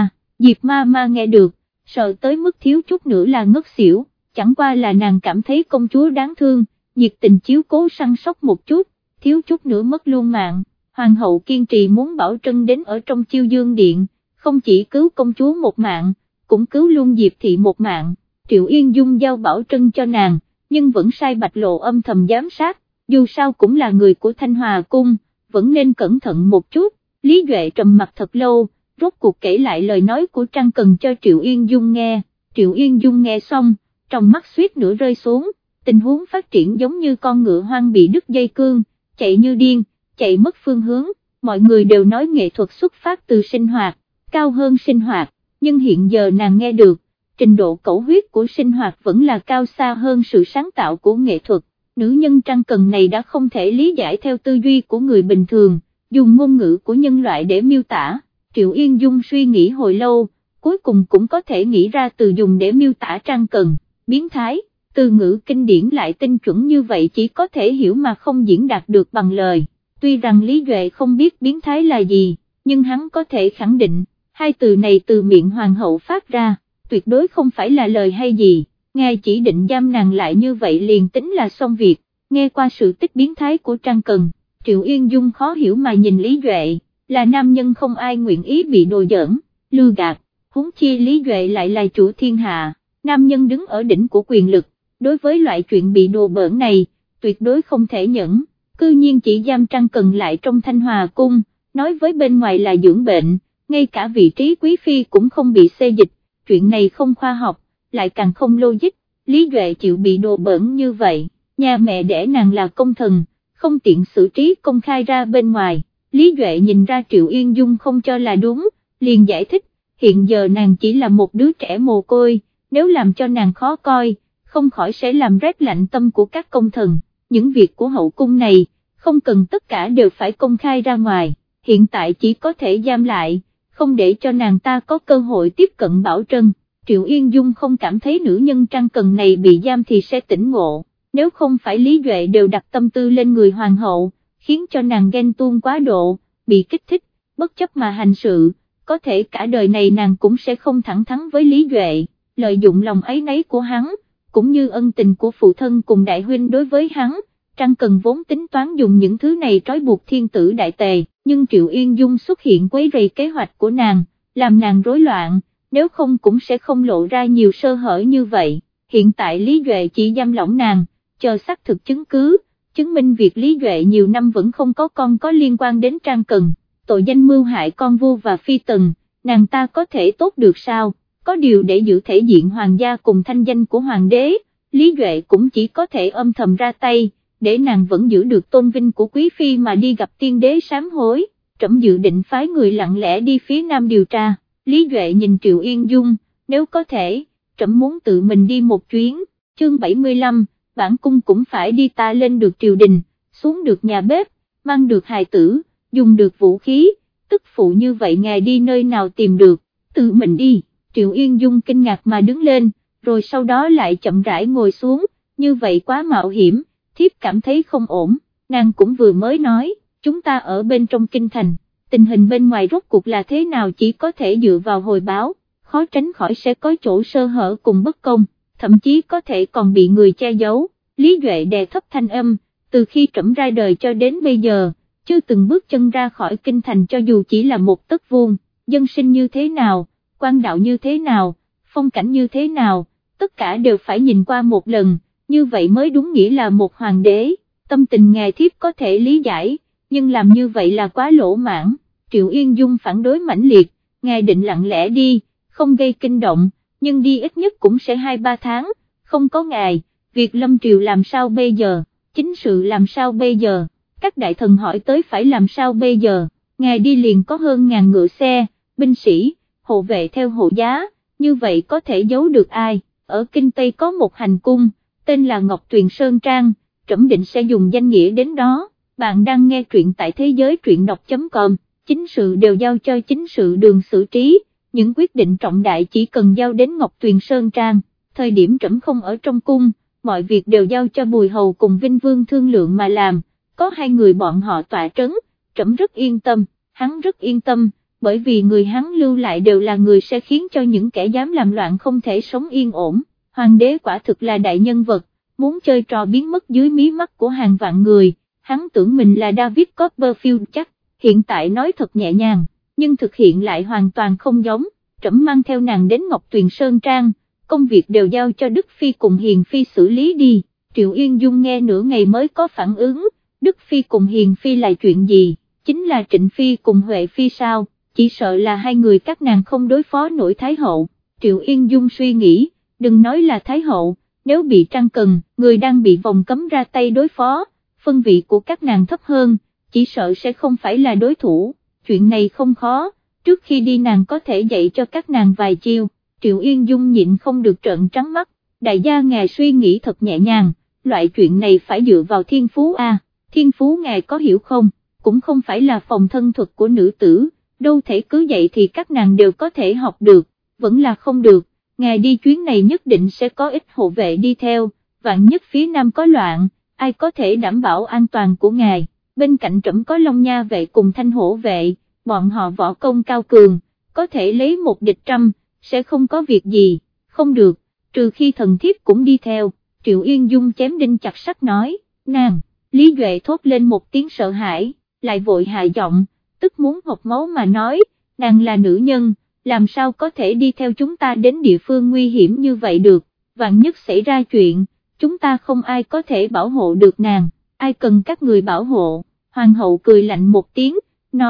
Ma nghe được, sợ tới mức thiếu chút nữa là ngất xỉu, chẳng qua là nàng cảm thấy công chúa đáng thương, nhiệt tình chiếu cố săn sóc một chút, thiếu chút nữa mất luôn mạng. Hoàng hậu kiên trì muốn Bảo Trân đến ở trong Chiêu Dương Điện, không chỉ cứu công chúa một mạng, cũng cứu luôn Diệp Thị một mạng. Triệu Yên Dung giao Bảo Trân cho nàng, nhưng vẫn sai Bạch Lộ âm thầm giám sát, dù sao cũng là người của Thanh Hòa Cung, vẫn nên cẩn thận một chút. Lý Duệ trầm mặt thật lâu, rốt cuộc kể lại lời nói của Trang Cần cho Triệu Yên Dung nghe. Triệu Yên Dung nghe xong, trong mắt suýt nữa rơi xuống, tình huống phát triển giống như con ngựa hoang bị đứt dây cương, chạy như điên, chạy mất phương hướng, mọi người đều nói nghệ thuật xuất phát từ sinh hoạt, cao hơn sinh hoạt, nhưng hiện giờ nàng nghe được, trình độ cẩu huyết của sinh hoạt vẫn là cao xa hơn sự sáng tạo của nghệ thuật, nữ nhân Trang Cần này đã không thể lý giải theo tư duy của người bình thường, dùng ngôn ngữ của nhân loại để miêu tả. Triệu Yên Dung suy nghĩ hồi lâu, cuối cùng cũng có thể nghĩ ra từ dùng để miêu tả Trang Cần, biến thái, từ ngữ kinh điển lại tinh chuẩn như vậy chỉ có thể hiểu mà không diễn đạt được bằng lời. Tuy rằng Lý Duệ không biết biến thái là gì, nhưng hắn có thể khẳng định, 2 từ này từ miệng hoàng hậu phát ra, tuyệt đối không phải là lời hay gì, ngài chỉ định giam nàng lại như vậy liền tính là xong việc. Nghe qua sự tích biến thái của Trang Cần, Triệu Yên Dung khó hiểu mà nhìn Lý Duệ, là nam nhân không ai nguyện ý bị đùa giỡn, lừa gạt, huống chi Lý Duệ lại là chủ thiên hạ, nam nhân đứng ở đỉnh của quyền lực, đối với loại chuyện bị đùa bỡn này, tuyệt đối không thể nhẫn, cư nhiên chỉ giam Trang Cần lại trong Thanh Hòa Cung, nói với bên ngoài là dưỡng bệnh, ngay cả vị trí quý phi cũng không bị xê dịch, chuyện này không khoa học, lại càng không logic, Lý Duệ chịu bị đồ bẩn như vậy, nhà mẹ đẻ nàng là công thần, không tiện xử trí công khai ra bên ngoài, Lý Duệ nhìn ra Triệu Yên Dung không cho là đúng, liền giải thích, hiện giờ nàng chỉ là một đứa trẻ mồ côi, nếu làm cho nàng khó coi, không khỏi sẽ làm rét lạnh tâm của các công thần, những việc của hậu cung này, không cần tất cả đều phải công khai ra ngoài, hiện tại chỉ có thể giam lại, không để cho nàng ta có cơ hội tiếp cận Bảo Trân. Triệu Yên Dung không cảm thấy nữ nhân Trang Cần này bị giam thì sẽ tỉnh ngộ, nếu không phải Lý Duệ đều đặt tâm tư lên người hoàng hậu, khiến cho nàng ghen tuông quá độ, bị kích thích, bất chấp mà hành sự, có thể cả đời này nàng cũng sẽ không thẳng thắn với Lý Duệ, lợi dụng lòng áy náy của hắn, cũng như ân tình của phụ thân cùng đại huynh đối với hắn, Trang Cần vốn tính toán dùng những thứ này trói buộc thiên tử đại tề, nhưng Triệu Yên Dung xuất hiện quấy rầy kế hoạch của nàng, làm nàng rối loạn, nếu không cũng sẽ không lộ ra nhiều sơ hở như vậy, hiện tại Lý Duệ chỉ giam lỏng nàng, chờ xác thực chứng cứ, chứng minh việc Lý Duệ nhiều năm vẫn không có con có liên quan đến Trang Cần, tội danh mưu hại con vua và phi tần, nàng ta có thể tốt được sao, có điều để giữ thể diện hoàng gia cùng thanh danh của hoàng đế, Lý Duệ cũng chỉ có thể âm thầm ra tay, để nàng vẫn giữ được tôn vinh của quý phi mà đi gặp tiên đế sám hối, trẫm dự định phái người lặng lẽ đi phía nam điều tra, Lý Duệ nhìn Triệu Yên Dung, nếu có thể, trẫm muốn tự mình đi một chuyến, chương 75, bản cung cũng phải đi, ta lên được triều đình, xuống được nhà bếp, mang được hài tử, dùng được vũ khí, tức phụ như vậy ngài đi nơi nào tìm được, tự mình đi, Triệu Yên Dung kinh ngạc mà đứng lên, rồi sau đó lại chậm rãi ngồi xuống, như vậy quá mạo hiểm, thiếp cảm thấy không ổn, nàng cũng vừa mới nói, chúng ta ở bên trong kinh thành, tình hình bên ngoài rốt cuộc là thế nào chỉ có thể dựa vào hồi báo, khó tránh khỏi sẽ có chỗ sơ hở cùng bất công, thậm chí có thể còn bị người che giấu, Lý Duệ đè thấp thanh âm, từ khi trẫm ra đời cho đến bây giờ, chưa từng bước chân ra khỏi kinh thành cho dù chỉ là một tấc vuông, dân sinh như thế nào, quan đạo như thế nào, phong cảnh như thế nào, tất cả đều phải nhìn qua một lần, như vậy mới đúng nghĩa là một hoàng đế, tâm tình ngài thiếp có thể lý giải, nhưng làm như vậy là quá lỗ mãn, Triệu Yên Dung phản đối mãnh liệt, ngài định lặng lẽ đi, không gây kinh động, nhưng đi ít nhất cũng sẽ 2-3 tháng, không có ngài, việc lâm triều làm sao bây giờ, chính sự làm sao bây giờ, các đại thần hỏi tới phải làm sao bây giờ, ngài đi liền có hơn ngàn ngựa xe, binh sĩ, hộ vệ theo hộ giá, như vậy có thể giấu được ai, ở Kinh Tây có một hành cung, tên là Ngọc Tuyền Sơn Trang, trẫm định sẽ dùng danh nghĩa đến đó, bạn đang nghe truyện tại thế giới truyện đọc.com, chính sự đều giao cho chính sự đường xử trí, những quyết định trọng đại chỉ cần giao đến Ngọc Tuyền Sơn Trang, thời điểm trẫm không ở trong cung, mọi việc đều giao cho Bùi Hầu cùng Vinh Vương thương lượng mà làm, có hai người bọn họ tọa trấn, trẫm rất yên tâm, hắn rất yên tâm, bởi vì người hắn lưu lại đều là người sẽ khiến cho những kẻ dám làm loạn không thể sống yên ổn, hoàng đế quả thực là đại nhân vật, muốn chơi trò biến mất dưới mí mắt của hàng vạn người, hắn tưởng mình là David Copperfield chắc, hiện tại nói thật nhẹ nhàng, nhưng thực hiện lại hoàn toàn không giống, trẫm mang theo nàng đến Ngọc Tuyền Sơn Trang, công việc đều giao cho Đức Phi cùng Hiền Phi xử lý đi, Triệu Yên Dung nghe nửa ngày mới có phản ứng, Đức Phi cùng Hiền Phi là chuyện gì, chính là Trịnh Phi cùng Huệ Phi sao, chỉ sợ là hai người các nàng không đối phó nổi Thái Hậu, Triệu Yên Dung suy nghĩ, đừng nói là Thái Hậu, nếu bị Trang Cần, người đang bị vòng cấm ra tay đối phó, phân vị của các nàng thấp hơn, chỉ sợ sẽ không phải là đối thủ, chuyện này không khó, trước khi đi nàng có thể dạy cho các nàng vài chiêu, Triệu Yên Dung nhịn không được trợn trắng mắt, đại gia ngài suy nghĩ thật nhẹ nhàng, loại chuyện này phải dựa vào thiên phú a, thiên phú ngài có hiểu không, cũng không phải là phòng thân thuật của nữ tử, đâu thể cứ dạy thì các nàng đều có thể học được, vẫn là không được, ngài đi chuyến này nhất định sẽ có ít hộ vệ đi theo, vạn nhất phía nam có loạn, ai có thể đảm bảo an toàn của ngài, bên cạnh trẫm có Long Nha vệ cùng Thanh Hổ vệ, bọn họ võ công cao cường, có thể lấy một địch trăm, sẽ không có việc gì, không được, trừ khi thần thiếp cũng đi theo, Triệu Yên Dung chém đinh chặt sắt nói, nàng, Lý Duệ thốt lên một tiếng sợ hãi, lại vội hạ giọng, tức muốn học máu mà nói, nàng là nữ nhân, làm sao có thể đi theo chúng ta đến địa phương nguy hiểm như vậy được, vạn nhất xảy ra chuyện, chúng ta không ai có thể bảo hộ được nàng, ai cần các người bảo hộ, hoàng hậu cười lạnh một tiếng, nói,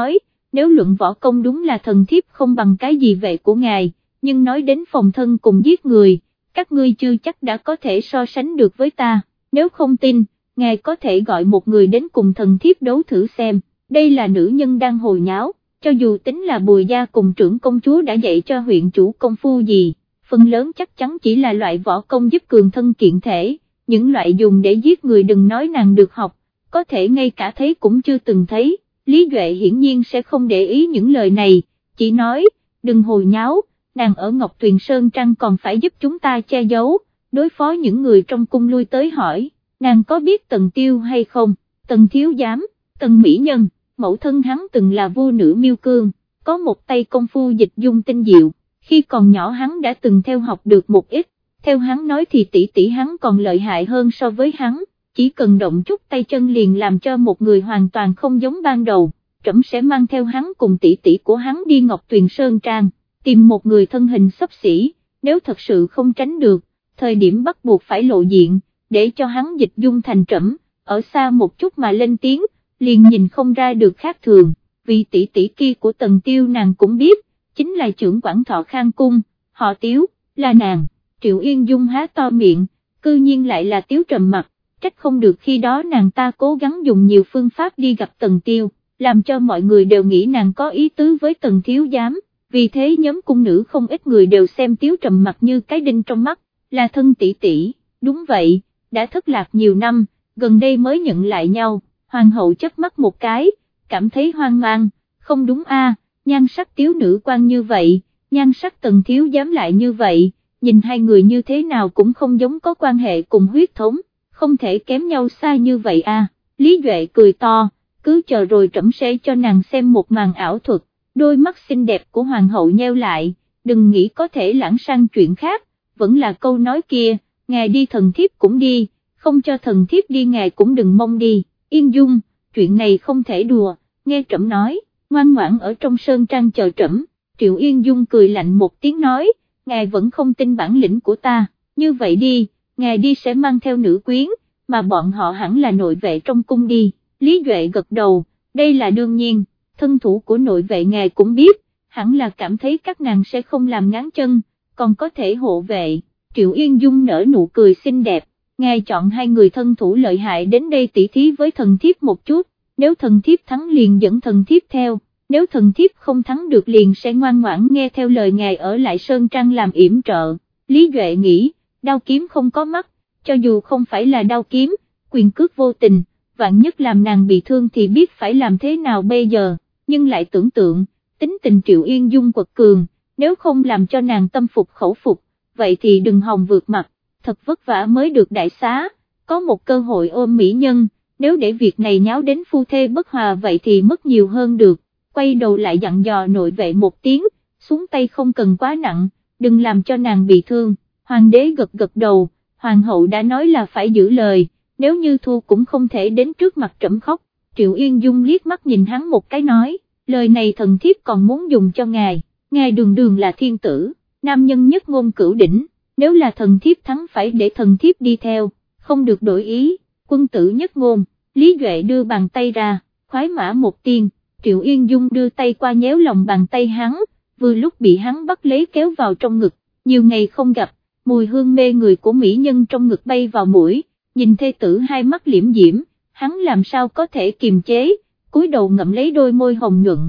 nếu luận võ công đúng là thần thiếp không bằng cái gì vệ của ngài, nhưng nói đến phòng thân cùng giết người, các ngươi chưa chắc đã có thể so sánh được với ta, nếu không tin, ngài có thể gọi một người đến cùng thần thiếp đấu thử xem, đây là nữ nhân đang hồi nháo, cho dù tính là Bùi gia cùng trưởng công chúa đã dạy cho huyện chủ công phu gì, phần lớn chắc chắn chỉ là loại võ công giúp cường thân kiện thể, những loại dùng để giết người đừng nói nàng được học, có thể ngay cả thấy cũng chưa từng thấy, Lý Duệ hiển nhiên sẽ không để ý những lời này, chỉ nói, đừng hồi nháo, nàng ở Ngọc Tuyền Sơn Trăng còn phải giúp chúng ta che giấu, đối phó những người trong cung lui tới hỏi, nàng có biết Tần Tiêu hay không, Tần Thiếu Giám, Tần Mỹ Nhân, mẫu thân hắn từng là vô nữ miêu cương, có một tay công phu dịch dung tinh diệu, khi còn nhỏ hắn đã từng theo học được một ít, theo hắn nói thì tỷ tỷ hắn còn lợi hại hơn so với hắn, chỉ cần động chút tay chân liền làm cho một người hoàn toàn không giống ban đầu, trẫm sẽ mang theo hắn cùng tỷ tỷ của hắn đi Ngọc Tuyền Sơn Trang, tìm một người thân hình xấp xỉ, nếu thật sự không tránh được, thời điểm bắt buộc phải lộ diện, để cho hắn dịch dung thành trẫm, ở xa một chút mà lên tiếng, liền nhìn không ra được khác thường, vì tỷ tỷ kia của Tần Tiêu nàng cũng biết, chính là trưởng quản Thọ Khang Cung, họ Tiếu, là nàng, Triệu Yên Dung há to miệng, cư nhiên lại là Tiếu trầm mặt, trách không được khi đó nàng ta cố gắng dùng nhiều phương pháp đi gặp Tần Tiêu, làm cho mọi người đều nghĩ nàng có ý tứ với Tần Thiếu Giám, vì thế nhóm cung nữ không ít người đều xem Tiếu trầm mặt như cái đinh trong mắt, là thân tỷ tỷ, đúng vậy, đã thất lạc nhiều năm, gần đây mới nhận lại nhau, hoàng hậu chớp mắt một cái, cảm thấy hoang mang, không đúng a, nhan sắc Tiếu nữ quan như vậy, nhan sắc Tần Thiếu Giám lại như vậy, nhìn hai người như thế nào cũng không giống có quan hệ cùng huyết thống, không thể kém nhau xa như vậy a. Lý Duệ cười to, cứ chờ rồi trẫm sẽ cho nàng xem một màn ảo thuật, đôi mắt xinh đẹp của hoàng hậu nheo lại, đừng nghĩ có thể lãng sang chuyện khác, vẫn là câu nói kia, ngài đi thần thiếp cũng đi, không cho thần thiếp đi ngài cũng đừng mong đi, Yên Dung, chuyện này không thể đùa, nghe trẫm nói, ngoan ngoãn ở trong sơn trang chờ trẫm. Triệu Yên Dung cười lạnh một tiếng nói, ngài vẫn không tin bản lĩnh của ta, như vậy đi, ngài đi sẽ mang theo nữ quyến, mà bọn họ hẳn là nội vệ trong cung đi, Lý Duệ gật đầu, đây là đương nhiên, thân thủ của nội vệ ngài cũng biết, hẳn là cảm thấy các nàng sẽ không làm ngáng chân, còn có thể hộ vệ, Triệu Yên Dung nở nụ cười xinh đẹp, ngài chọn hai người thân thủ lợi hại đến đây tỉ thí với thần thiếp một chút, nếu thần thiếp thắng liền dẫn thần thiếp theo. Nếu thần thiếp không thắng được liền sẽ ngoan ngoãn nghe theo lời ngài ở lại Sơn Trang làm yểm trợ, Lý Duệ nghĩ, đao kiếm không có mắt, cho dù không phải là đao kiếm, quyền cước vô tình, vạn nhất làm nàng bị thương thì biết phải làm thế nào bây giờ, nhưng lại tưởng tượng, tính tình Triệu Yên Dung quật cường, nếu không làm cho nàng tâm phục khẩu phục, vậy thì đừng hòng vượt mặt, thật vất vả mới được đại xá, có một cơ hội ôm mỹ nhân, nếu để việc này nháo đến phu thê bất hòa vậy thì mất nhiều hơn được. Quay đầu lại dặn dò nội vệ một tiếng, xuống tay không cần quá nặng, đừng làm cho nàng bị thương, hoàng đế gật gật đầu, hoàng hậu đã nói là phải giữ lời, nếu như thua cũng không thể đến trước mặt trẫm khóc, Triệu Yên Dung liếc mắt nhìn hắn một cái nói, lời này thần thiếp còn muốn dùng cho ngài đường đường là thiên tử, nam nhân nhất ngôn cửu đỉnh, nếu là thần thiếp thắng phải để thần thiếp đi theo, không được đổi ý, quân tử nhất ngôn, Lý Duệ đưa bàn tay ra, khoái mã một tiên. Triệu Yên Dung đưa tay qua nhéo lòng bàn tay hắn, vừa lúc bị hắn bắt lấy kéo vào trong ngực, nhiều ngày không gặp, mùi hương mê người của mỹ nhân trong ngực bay vào mũi, nhìn thê tử hai mắt liễm diễm, hắn làm sao có thể kiềm chế, cúi đầu ngậm lấy đôi môi hồng nhuận,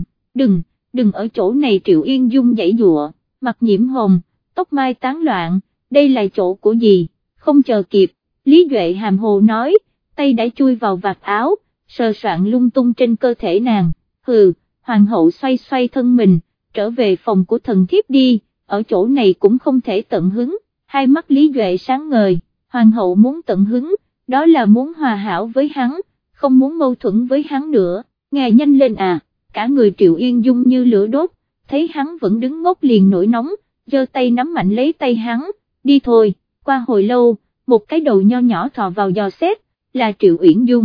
đừng ở chỗ này Triệu Yên Dung giãy giụa, mặt nhiễm hồng, tóc mai tán loạn, đây là chỗ của gì, không chờ kịp, Lý Duệ hàm hồ nói, tay đã chui vào vạt áo, sờ soạng lung tung trên cơ thể nàng. Hừ, hoàng hậu xoay xoay thân mình, trở về phòng của thần thiếp đi, ở chỗ này cũng không thể tận hứng, hai mắt Lý Duệ sáng ngời, hoàng hậu muốn tận hứng, đó là muốn hòa hảo với hắn, không muốn mâu thuẫn với hắn nữa, ngài nhanh lên à, cả người Triệu Yên Dung như lửa đốt, thấy hắn vẫn đứng ngốc liền nổi nóng, giơ tay nắm mạnh lấy tay hắn, đi thôi, qua hồi lâu, một cái đầu nho nhỏ thò vào dò xét, là Triệu Uyển Dung,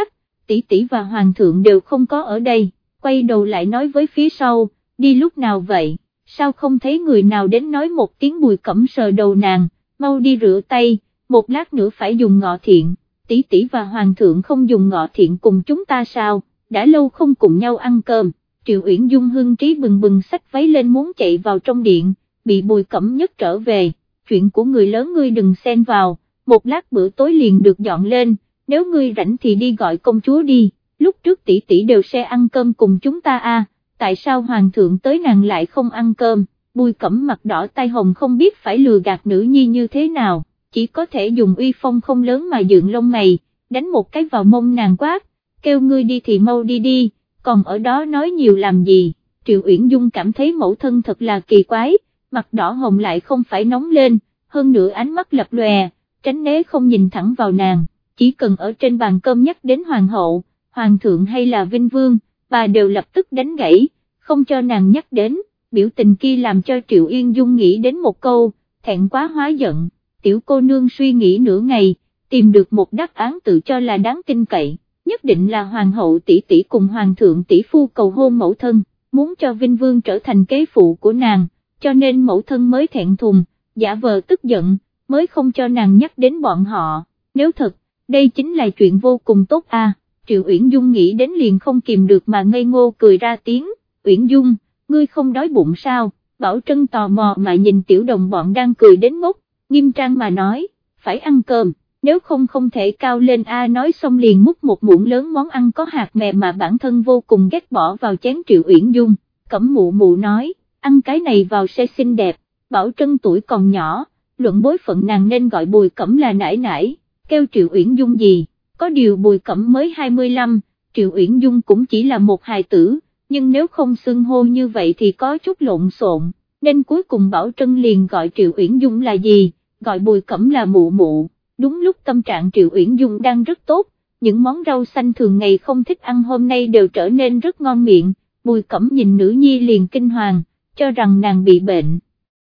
tỷ tỷ và hoàng thượng đều không có ở đây. Quay đầu lại nói với phía sau, đi lúc nào vậy, sao không thấy người nào đến nói một tiếng Bùi Cẩm sờ đầu nàng, mau đi rửa tay, một lát nữa phải dùng ngọ thiện, tỷ tỷ và hoàng thượng không dùng ngọ thiện cùng chúng ta sao, đã lâu không cùng nhau ăn cơm, Triệu Uyển Dung hưng trí bừng bừng xách váy lên muốn chạy vào trong điện, bị Bùi Cẩm Nhất trở về, chuyện của người lớn ngươi đừng xen vào, một lát bữa tối liền được dọn lên, nếu ngươi rảnh thì đi gọi công chúa đi, lúc trước tỷ tỷ đều sẽ ăn cơm cùng chúng ta à, tại sao hoàng thượng tới nàng lại không ăn cơm? Bùi Cẩm mặt đỏ tai hồng không biết phải lừa gạt nữ nhi như thế nào, chỉ có thể dùng uy phong không lớn mà dựng lông mày, đánh một cái vào mông nàng quát, kêu ngươi đi thì mau đi đi, còn ở đó nói nhiều làm gì? Triệu Uyển Dung cảm thấy mẫu thân thật là kỳ quái, mặt đỏ hồng lại không phải nóng lên, hơn nữa ánh mắt lập lòe, tránh né không nhìn thẳng vào nàng, chỉ cần ở trên bàn cơm nhắc đến hoàng hậu, hoàng thượng hay là vinh vương, bà đều lập tức đánh gãy, không cho nàng nhắc đến. Biểu tình kia làm cho Triệu Uyển Dung nghĩ đến một câu, thẹn quá hóa giận, tiểu cô nương suy nghĩ nửa ngày, tìm được một đáp án tự cho là đáng tin cậy, nhất định là hoàng hậu tỷ tỷ cùng hoàng thượng tỷ phu cầu hôn mẫu thân, muốn cho Vinh Vương trở thành kế phụ của nàng, cho nên mẫu thân mới thẹn thùng, giả vờ tức giận, mới không cho nàng nhắc đến bọn họ, nếu thật, đây chính là chuyện vô cùng tốt à, Triệu Uyển Dung nghĩ đến liền không kìm được mà ngây ngô cười ra tiếng, Uyển Dung, ngươi không đói bụng sao? Bảo Trân tò mò mà nhìn tiểu đồng bọn đang cười đến ngốc, nghiêm trang mà nói, phải ăn cơm, nếu không không thể cao lên a. Nói xong liền múc một muỗng lớn món ăn có hạt mè mà bản thân vô cùng ghét bỏ vào chén Triệu Uyển Dung, Cẩm mụ mụ nói, ăn cái này vào sẽ xinh đẹp, Bảo Trân tuổi còn nhỏ, luận bối phận nàng nên gọi Bùi Cẩm là nải nải, kêu Triệu Uyển Dung gì, có điều Bùi Cẩm mới 25, Triệu Uyển Dung cũng chỉ là một hài tử. Nhưng nếu không xưng hô như vậy thì có chút lộn xộn, nên cuối cùng Bảo Trân liền gọi Triệu Uyển Dung là gì, gọi Bùi Cẩm là mụ mụ. Đúng lúc tâm trạng Triệu Uyển Dung đang rất tốt, những món rau xanh thường ngày không thích ăn hôm nay đều trở nên rất ngon miệng, Bùi Cẩm nhìn nữ nhi liền kinh hoàng, cho rằng nàng bị bệnh.